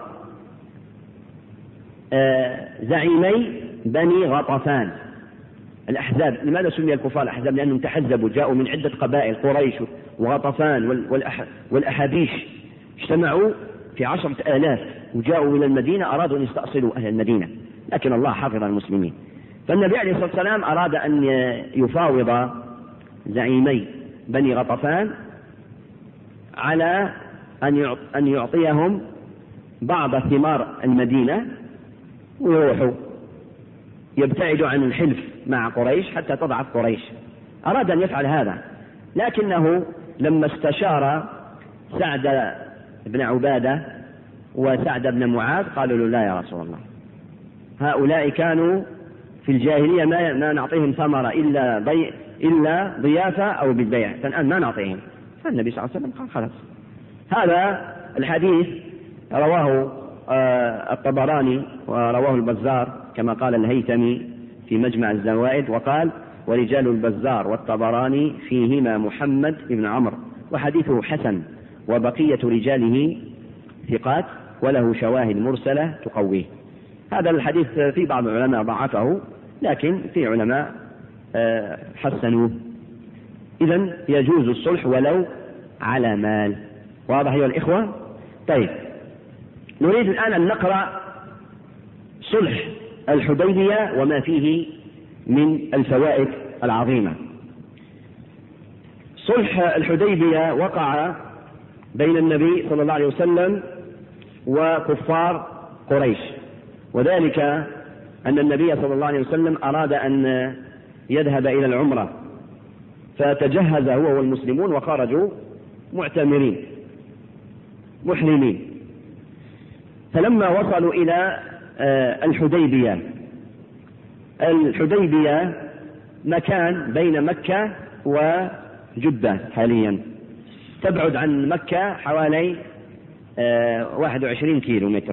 زعيمي بني غطفان الأحزاب. لماذا سمي الكفار الأحزاب؟ لأنهم تحزبوا، جاءوا من عدة قبائل، قريش وغطفان والأحابيش، اجتمعوا في 10,000 وجاءوا إلى المدينة، أرادوا أن يستأصلوا أهل المدينة، لكن الله حفظ المسلمين. فالنبي عليه الصلاة والسلام أراد أن يفاوض زعيمي بني غطفان على أن يعطيهم بعض ثمار المدينة ويروحوا يبتعدوا عن الحلف مع قريش حتى تضعف قريش. أراد أن يفعل هذا، لكنه لما استشار سعد بن عبادة وسعد بن معاذ قالوا له لا يا رسول الله، هؤلاء كانوا في الجاهلية ما نعطيهم ثمرة إلا ضيافة أو بالبيع، فالآن ما نعطيهم. فالنبي صلى الله عليه وسلم قال خلاص. هذا الحديث رواه الطبراني ورواه البزار كما قال الهيثمي في مجمع الزوائد، وقال ورجال البزار والطبراني فيهما محمد بن عمرو، وحديثه حسن وبقية رجاله ثقات وله شواهد مرسلة تقويه. هذا الحديث في بعض العلماء ضعفه، لكن في علماء حسنوه. إذن يجوز الصلح ولو على مال. واضح أيها الإخوة؟ طيب، نريد الآن أن نقرأ صلح الحديبية وما فيه من الفوائد العظيمة. صلح الحديبية وقع بين النبي صلى الله عليه وسلم وكفار قريش، وذلك أن النبي صلى الله عليه وسلم أراد أن يذهب إلى العمرة، فتجهز هو والمسلمون وخرجوا معتمرين محرمين. فلما وصلوا إلى الحديبية مكان بين مكة وجدة حاليا، تبعد عن مكة حوالي 21 كيلو متر.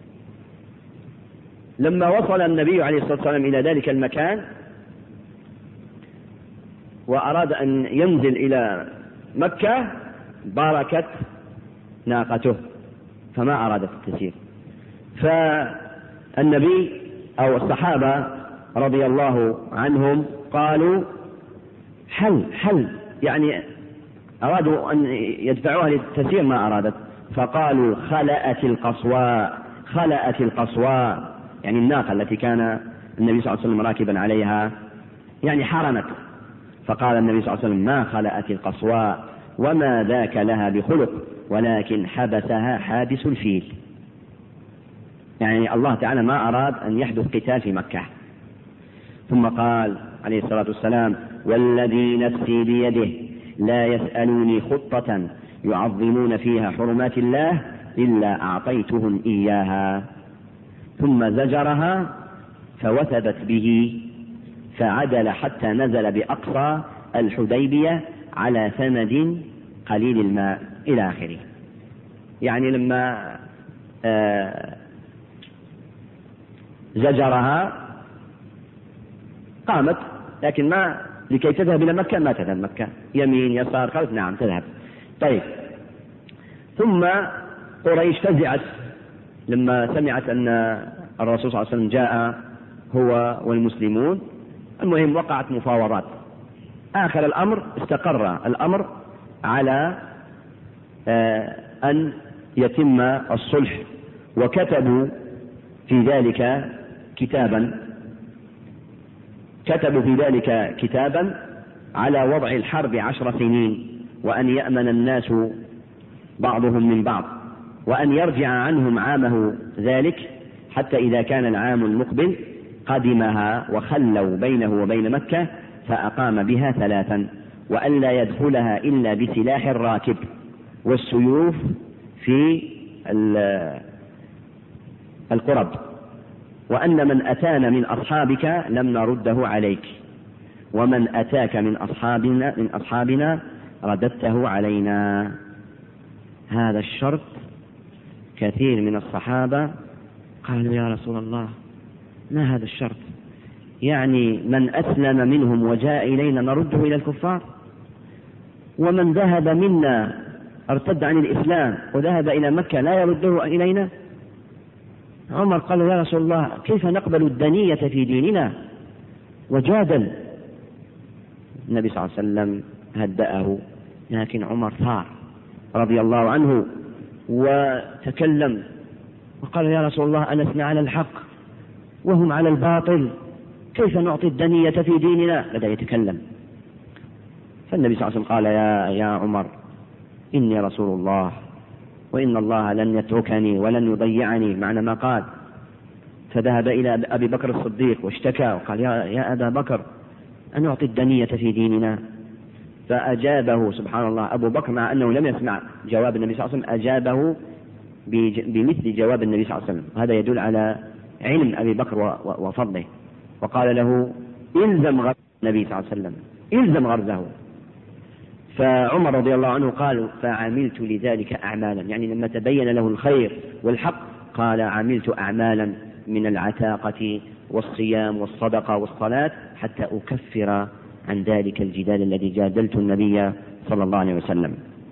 لما وصل النبي عليه الصلاة والسلام إلى ذلك المكان وأراد أن ينزل إلى مكة باركت ناقته فما أرادت التسير. فالنبي أو الصحابة رضي الله عنهم قالوا حل يعني أرادوا أن يدفعوها للتسير ما أرادت، فقالوا خلأت القصواء، يعني الناقة التي كان النبي صلى الله عليه وسلم راكبا عليها، يعني حرمت. فقال النبي صلى الله عليه وسلم ما خلأت القصواء وما ذاك لها بخلق ولكن حبسها حابس الفيل. يعني الله تعالى ما أراد أن يحدث قتال في مكة. ثم قال عليه الصلاة والسلام والذي نفسي بيده لا يسألوني خطة يعظمون فيها حرمات الله إلا أعطيتهم إياها. ثم زجرها فوثبت به فعدل حتى نزل بأقصى الحديبية على ثمد قليل الماء إلى آخره. يعني لما زجرها قامت، لكن ما لكي تذهب إلى مكة ما تذهب مكة، يمين يسار، قالت نعم تذهب. طيب، ثم قريش فزعت لما سمعت أن الرسول صلى الله عليه وسلم جاء هو والمسلمون. المهم وقعت مفاوضات، آخر الأمر استقر الأمر على أن يتم الصلح، وكتبوا في ذلك كتابا على وضع الحرب 10 سنين، وأن يأمن الناس بعضهم من بعض، وأن يرجع عنهم عامه ذلك حتى إذا كان العام المقبل قدمها وخلوا بينه وبين مكة فأقام بها 3، وأن لا يدخلها إلا بسلاح الراكب والسيوف في القرب، وأن من أتانا من أصحابك لم نرده عليك، ومن أتاك من أصحابنا رددته علينا. هذا الشرط كثير من الصحابة قالوا يا رسول الله ما هذا الشرط؟ يعني من أسلم منهم وجاء إلينا نرده إلى الكفار، ومن ذهب منا ارتد عن الإسلام وذهب إلى مكة لا يرده إلينا؟ عمر قال يا رسول الله كيف نقبل الدنية في ديننا؟ وجادل. النبي صلى الله عليه وسلم هدأه، لكن عمر ثار رضي الله عنه وتكلم وقال يا رسول الله ألسنا على الحق وهم على الباطل، كيف نعطي الدنية في ديننا؟ بدأ يتكلم. فالنبي صلى الله عليه وسلم قال يا عمر إني رسول الله وإن الله لن يتركني ولن يضيعني، معنى ما قال. فذهب إلى أبي بكر الصديق واشتكى وقال يا أبا بكر أن أعطي الدنية في ديننا. فأجابه سبحان الله أبو بكر مع أنه لم يسمع جواب النبي صلى الله عليه وسلم، أجابه بمثل جواب النبي صلى الله عليه وسلم. هذا يدل على علم أبي بكر وفضله. وقال له إلزم غرز النبي صلى الله عليه وسلم، إلزم غرزه. فعمر رضي الله عنه قال فعملت لذلك أعمالا، يعني لما تبين له الخير والحق قال عملت أعمالا من العتاقة والصيام والصدقة والصلاة حتى أكفر عن ذلك الجدال الذي جادلت النبي صلى الله عليه وسلم.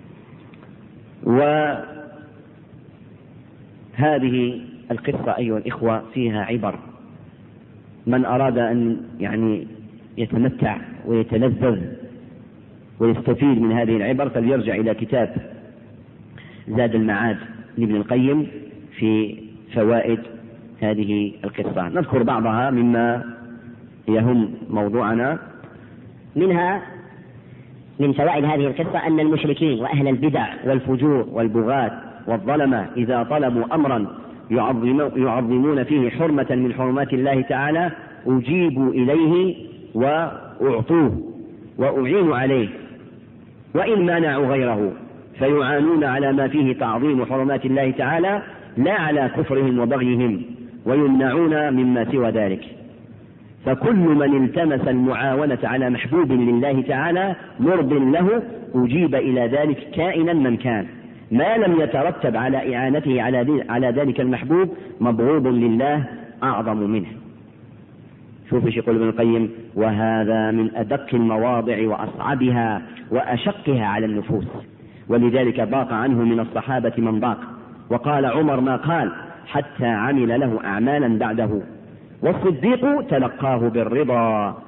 وهذه القصة أيها الإخوة فيها عبر. من أراد أن يعني يتمتع ويتلذذ ويستفيد من هذه العبر فليرجع إلى كتاب زاد المعاد لابن القيم في فوائد هذه القصة. نذكر بعضها مما يهم موضوعنا. منها من فوائد هذه القصة أن المشركين وأهل البدع والفجور والبغاة والظلمة إذا طلبوا أمرا يعظمون فيه حرمة من حرمات الله تعالى أجيبوا إليه وأعطوه وأعينوا عليه، وإن مانعوا غيره فيعانون على ما فيه تعظيم حرمات الله تعالى لا على كفرهم وبغيهم، ويمنعون مما سوى ذلك. فكل من التمس المعاونة على محبوب لله تعالى مرض له أجيب إلى ذلك كائنا من كان، ما لم يترتب على إعانته على ذلك المحبوب مبغوض لله أعظم منه. شوف ايش يقول ابن القيم: وهذا من أدق المواضع وأصعبها وأشقها على النفوس، ولذلك ضاق عنه من الصحابة من ضاق، وقال عمر ما قال حتى عمل له أعمالا بعده، والصديق تلقاه بالرضا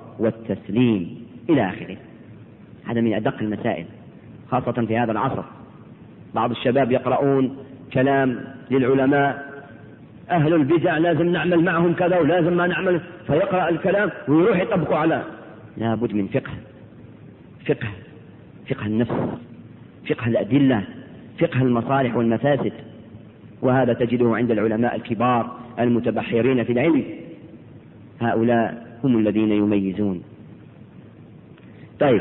والتسليم إلى آخره. هذا من أدق المسائل خاصة في هذا العصر. بعض الشباب يقرؤون كلام للعلماء، أهل البدع لازم نعمل معهم كذا ولازم ما نعمل، فيقرأ الكلام ويروح يطبقه على. لا بد من فقه النفس، فقه الأدلة، فقه المصالح والمفاسد، وهذا تجده عند العلماء الكبار المتبحرين في العلم، هؤلاء هم الذين يميزون. طيب،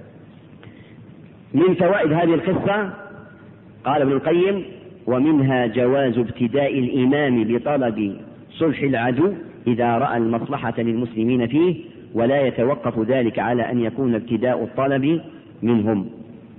من فوائد هذه القصة قال ابن القيم: ومنها جواز ابتداء الإمام بطلب صلح العدو إذا رأى المصلحة للمسلمين فيه، ولا يتوقف ذلك على أن يكون ابتداء الطلب منهم.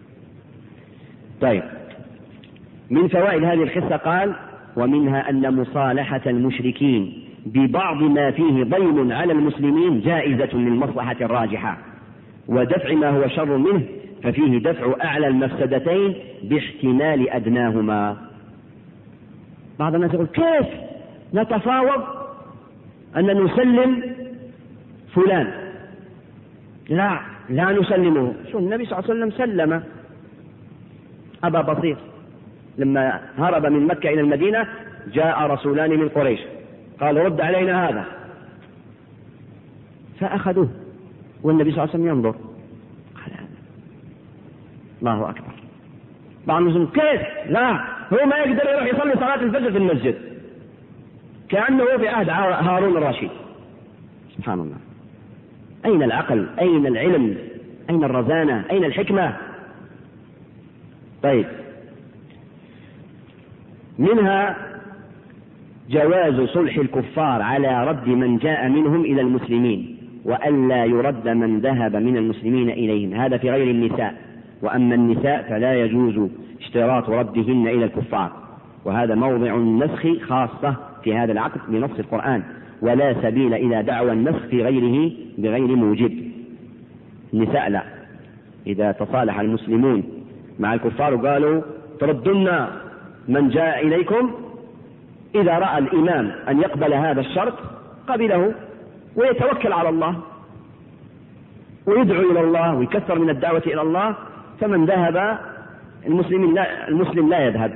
طيب، من فوائد هذه القصة قال: ومنها أن مصالحة المشركين ببعض ما فيه ضيم على المسلمين جائزة للمصلحة الراجحة، ودفع ما هو شر منه ففيه دفع أعلى المفسدتين باحتمال أدناهما. بعض الناس يقول: كيف نتفاوض أن نسلم فلان؟ لا نسلمه. شو النبي صلى الله عليه وسلم سلم أبا بصير لما هرب من مكة إلى المدينة، جاء رسولان من قريش قال: رد علينا هذا، فأخذوه والنبي صلى الله عليه وسلم ينظر. الله أكبر. بعض الناس: كيف؟ لا، هو ما يقدر يروح يصلي صلاة الفجر في المسجد، كأنه في عهد هارون الرشيد. سبحان الله. أين العقل؟ أين العلم؟ أين الرزانة؟ أين الحكمة؟ طيب، منها جواز صلح الكفار على رد من جاء منهم إلى المسلمين، وألا يرد من ذهب من المسلمين إليهم، هذا في غير النساء. وأما النساء فلا يجوز اشتراط ردهن إلى الكفار، وهذا موضع النسخ خاصة في هذا العقد بنص القرآن، ولا سبيل إلى دعوى النسخ في غيره بغير موجب. النساء لا، إذا تصالح المسلمون مع الكفار وقالوا: تردن من جاء إليكم، إذا رأى الإمام أن يقبل هذا الشرط قبله ويتوكل على الله ويدعو إلى الله ويكثر من الدعوة إلى الله، فمن ذهب المسلم لا يذهب.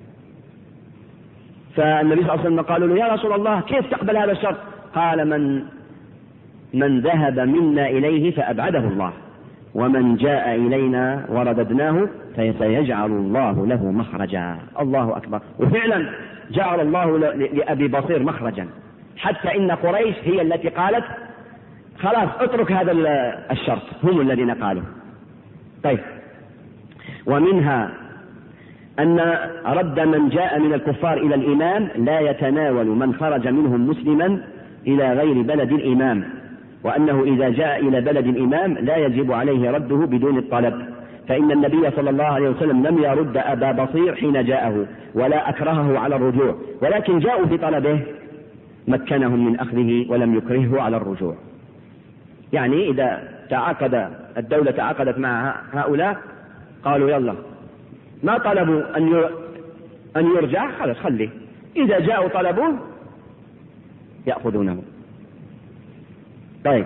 فالنبي صلى الله عليه وسلم قالوا له: يا رسول الله كيف تقبل هذا الشرط؟ قال: من ذهب منا إليه فأبعده الله، ومن جاء إلينا ورددناه فسيجعل الله له مخرجا. الله أكبر. وفعلا جعل الله لأبي بصير مخرجا، حتى إن قريش هي التي قالت: خلاص اترك هذا الشرط، هم الذين قالوا. طيب، ومنها أن رد من جاء من الكفار إلى الإمام لا يتناول من خرج منهم مسلما إلى غير بلد الإمام، وأنه إذا جاء إلى بلد الإمام لا يجب عليه رده بدون الطلب، فإن النبي صلى الله عليه وسلم لم يرد أبا بصير حين جاءه ولا أكرهه على الرجوع، ولكن جاءوا في طلبه مكنهم من أخذه ولم يكرهه على الرجوع. يعني إذا الدولة تعاقدت مع هؤلاء قالوا: يلا، ما طلبوا أن يرجع، خلاص خليه، إذا جاءوا طلبوه يأخذونه. طيب،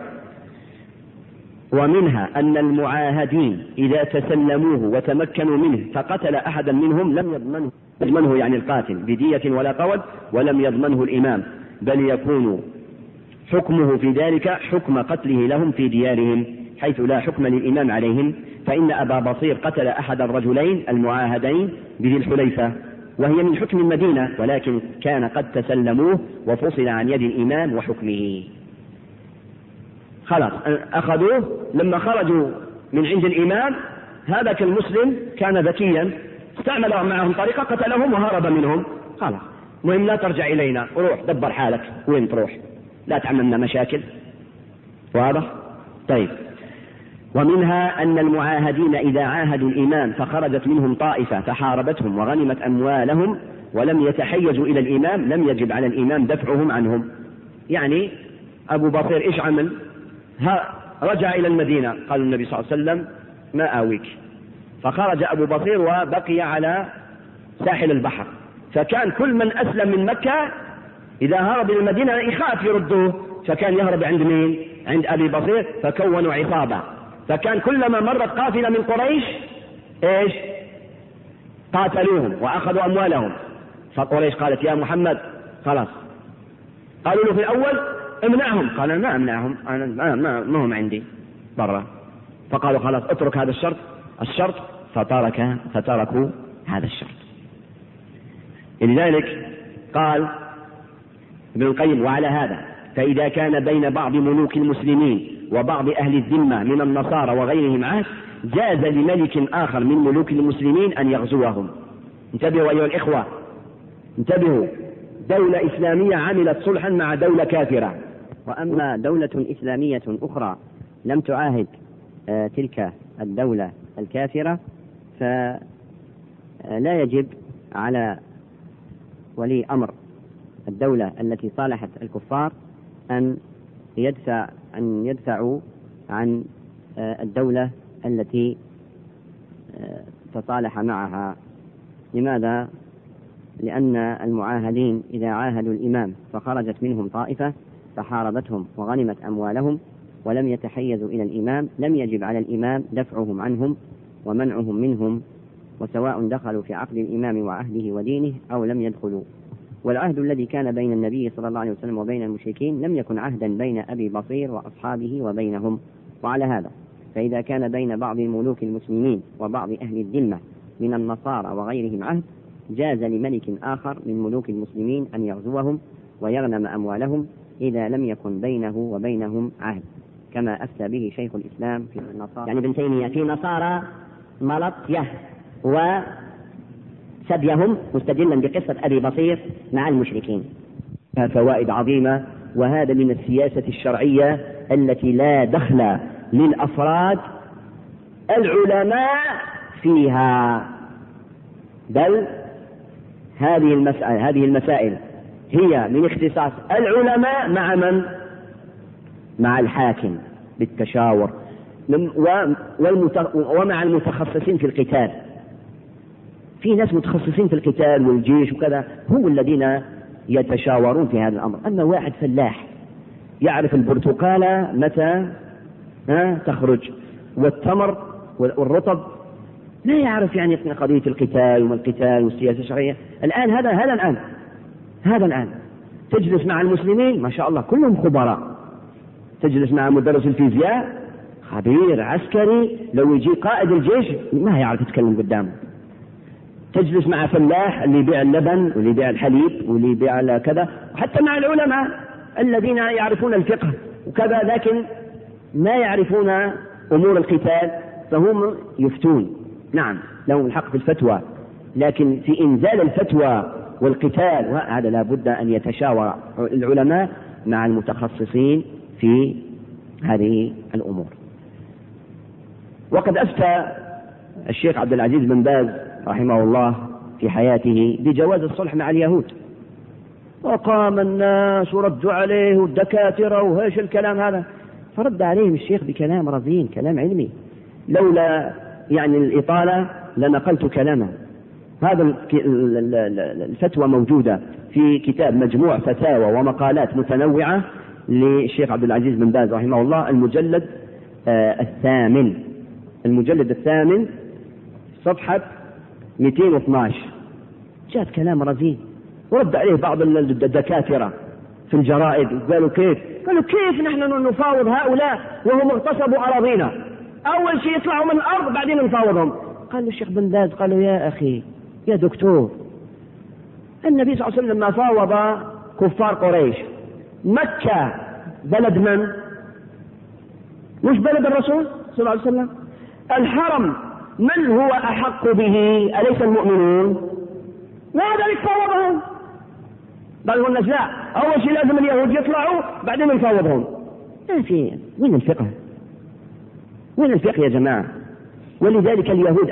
ومنها أن المعاهدين إذا تسلموه وتمكنوا منه فقتل أحدا منهم لم يضمنه يعني القاتل بدية ولا قود، ولم يضمنه الإمام، بل يكون حكمه في ذلك حكم قتله لهم في ديارهم، حيث لا حكم للإمام عليهم، فإن أبا بصير قتل أحد الرجلين المعاهدين بذي الحليفة، وهي من حكم المدينة، ولكن كان قد تسلموه وفصل عن يد الإمام وحكمه. خلاص أخذوه لما خرجوا من عند الإمام، هذا كالمسلم كان ذكيا استعمل معهم طريقة قتلهم وهرب منهم. خلاص، مهم لا ترجع إلينا، وروح دبر حالك وين تروح، لا تعملنا مشاكل. واضح؟ طيب، ومنها أن المعاهدين إذا عاهدوا الإمام فخرجت منهم طائفة فحاربتهم وغنمت أموالهم ولم يتحيزوا إلى الإمام لم يجب على الإمام دفعهم عنهم. يعني أبو بصير إيش عمل؟ رجع إلى المدينة، قال النبي صلى الله عليه وسلم: ما آويك. فخرج أبو بصير وبقي على ساحل البحر، فكان كل من أسلم من مكة إذا هرب إلى المدينة يخاف يردوه، فكان يهرب عند مين؟ عند أبي بصير، فكونوا عصابة، فكان كلما مرت قافلة من قريش إيش؟ قاتلوهم وأخذوا أموالهم. فقريش قالت يا محمد خلاص. قالوا له في الأول امنعهم، قال ما امنعهم، أنا ما هم عندي برا. فقالوا خلاص اترك هذا الشرط فتركوا هذا الشرط. لذلك قال ابن القيم وعلى هذا فإذا كان بين بعض ملوك المسلمين وبعض أهل الذمة من النصارى وغيرهم عهد جاز لملك آخر من ملوك المسلمين أن يغزوهم. انتبهوا أيها الإخوة، انتبهوا، دولة إسلامية عملت صلحا مع دولة كافرة، وأما دولة إسلامية أخرى لم تعاهد تلك الدولة الكافرة فلا يجب على ولي أمر الدولة التي صالحت الكفار أن يدفعوا عن الدولة التي تصالح معها. لماذا؟ لأن المعاهدين إذا عاهدوا الإمام فخرجت منهم طائفة فحاربتهم وغنمت أموالهم ولم يتحيزوا إلى الإمام لم يجب على الإمام دفعهم عنهم ومنعهم منهم، وسواء دخلوا في عقد الإمام وعهده ودينه أو لم يدخلوا. والعهد الذي كان بين النبي صلى الله عليه وسلم وبين المشركين لم يكن عهدا بين أبي بصير وأصحابه وبينهم. وعلى هذا فإذا كان بين بعض ملوك المسلمين وبعض أهل الذمة من النصارى وغيرهم عهد جاز لملك آخر من ملوك المسلمين أن يغزوهم ويغنم أموالهم إذا لم يكن بينه وبينهم عهد، كما أفتى به شيخ الإسلام في النصارى يعني ابن تيمية في نصارى ملطية وسبيهم مستدلا بقصة أبي بصير مع المشركين. فوائد عظيمة، وهذا من السياسة الشرعية التي لا دخل للأفراد العلماء فيها، بل هذه المسائل هي من اختصاص العلماء مع من؟ مع الحاكم بالتشاور ومع المتخصصين في القتال. في ناس متخصصين في القتال والجيش وكذا هم الذين يتشاورون في هذا الأمر. أما واحد فلاح يعرف البرتقالة متى تخرج والتمر والرطب لا يعرف يعني قضية القتال وما القتال والسياسة الشرعية. الآن هذا الآن تجلس مع المسلمين ما شاء الله كلهم خبراء، تجلس مع مدرس الفيزياء خبير عسكري، لو يجي قائد الجيش ما يعرف يتكلم قدامه. تجلس مع فلاح اللي يبيع اللبن واللي يبيع الحليب واللي يبيع كذا، وحتى مع العلماء الذين يعرفون الفقه وكذا لكن ما يعرفون أمور القتال فهم يفتون. نعم لهم الحق في الفتوى، لكن في إنزال الفتوى والقتال هذا لا بد أن يتشاور العلماء مع المتخصصين في هذه الأمور. وقد أفتى الشيخ عبد العزيز بن باز رحمه الله في حياته بجواز الصلح مع اليهود، وقام الناس وردوا عليه والدكاترة وهيش الكلام هذا، فرد عليهم الشيخ بكلام رزين كلام علمي، لولا يعني الإطالة لنقلت كلامه. هذا الفتوى موجودة في كتاب مجموع فتاوى ومقالات متنوعة للشيخ عبد العزيز بن باز رحمه الله، المجلد الثامن صفحة 212 جاءت كلام رزين، ورد عليه بعض الدكاترة في الجرائد قالوا كيف نحن نفاوض هؤلاء وهم اغتصبوا أراضينا، أول شيء يطلعوا من الأرض بعدين نفاوضهم. قال الشيخ بن باز قالوا يا أخي يا دكتور، النبي صلى الله عليه وسلم ما فاوض كفار قريش، مكة بلد من؟ مش بلد الرسول صلى الله عليه وسلم؟ الحرم من هو أحق به؟ أليس المؤمنون؟ وذلك فاوضهم. بل هو الناس لا، أول شيء لازم اليهود يطلعوا بعدين نفاوضهم. وين الفقه؟ وين الفقه يا جماعة؟ ولذلك اليهود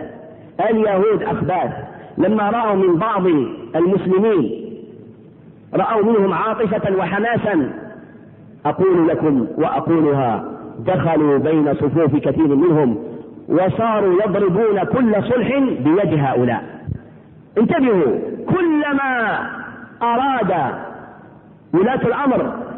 أخباث لما رأوا من بعض المسلمين رأوا منهم عاطفة وحماسا، أقول لكم وأقولها، دخلوا بين صفوف كثير منهم وصاروا يضربون كل صلح بيد هؤلاء. انتبهوا، كلما أراد ولاة الأمر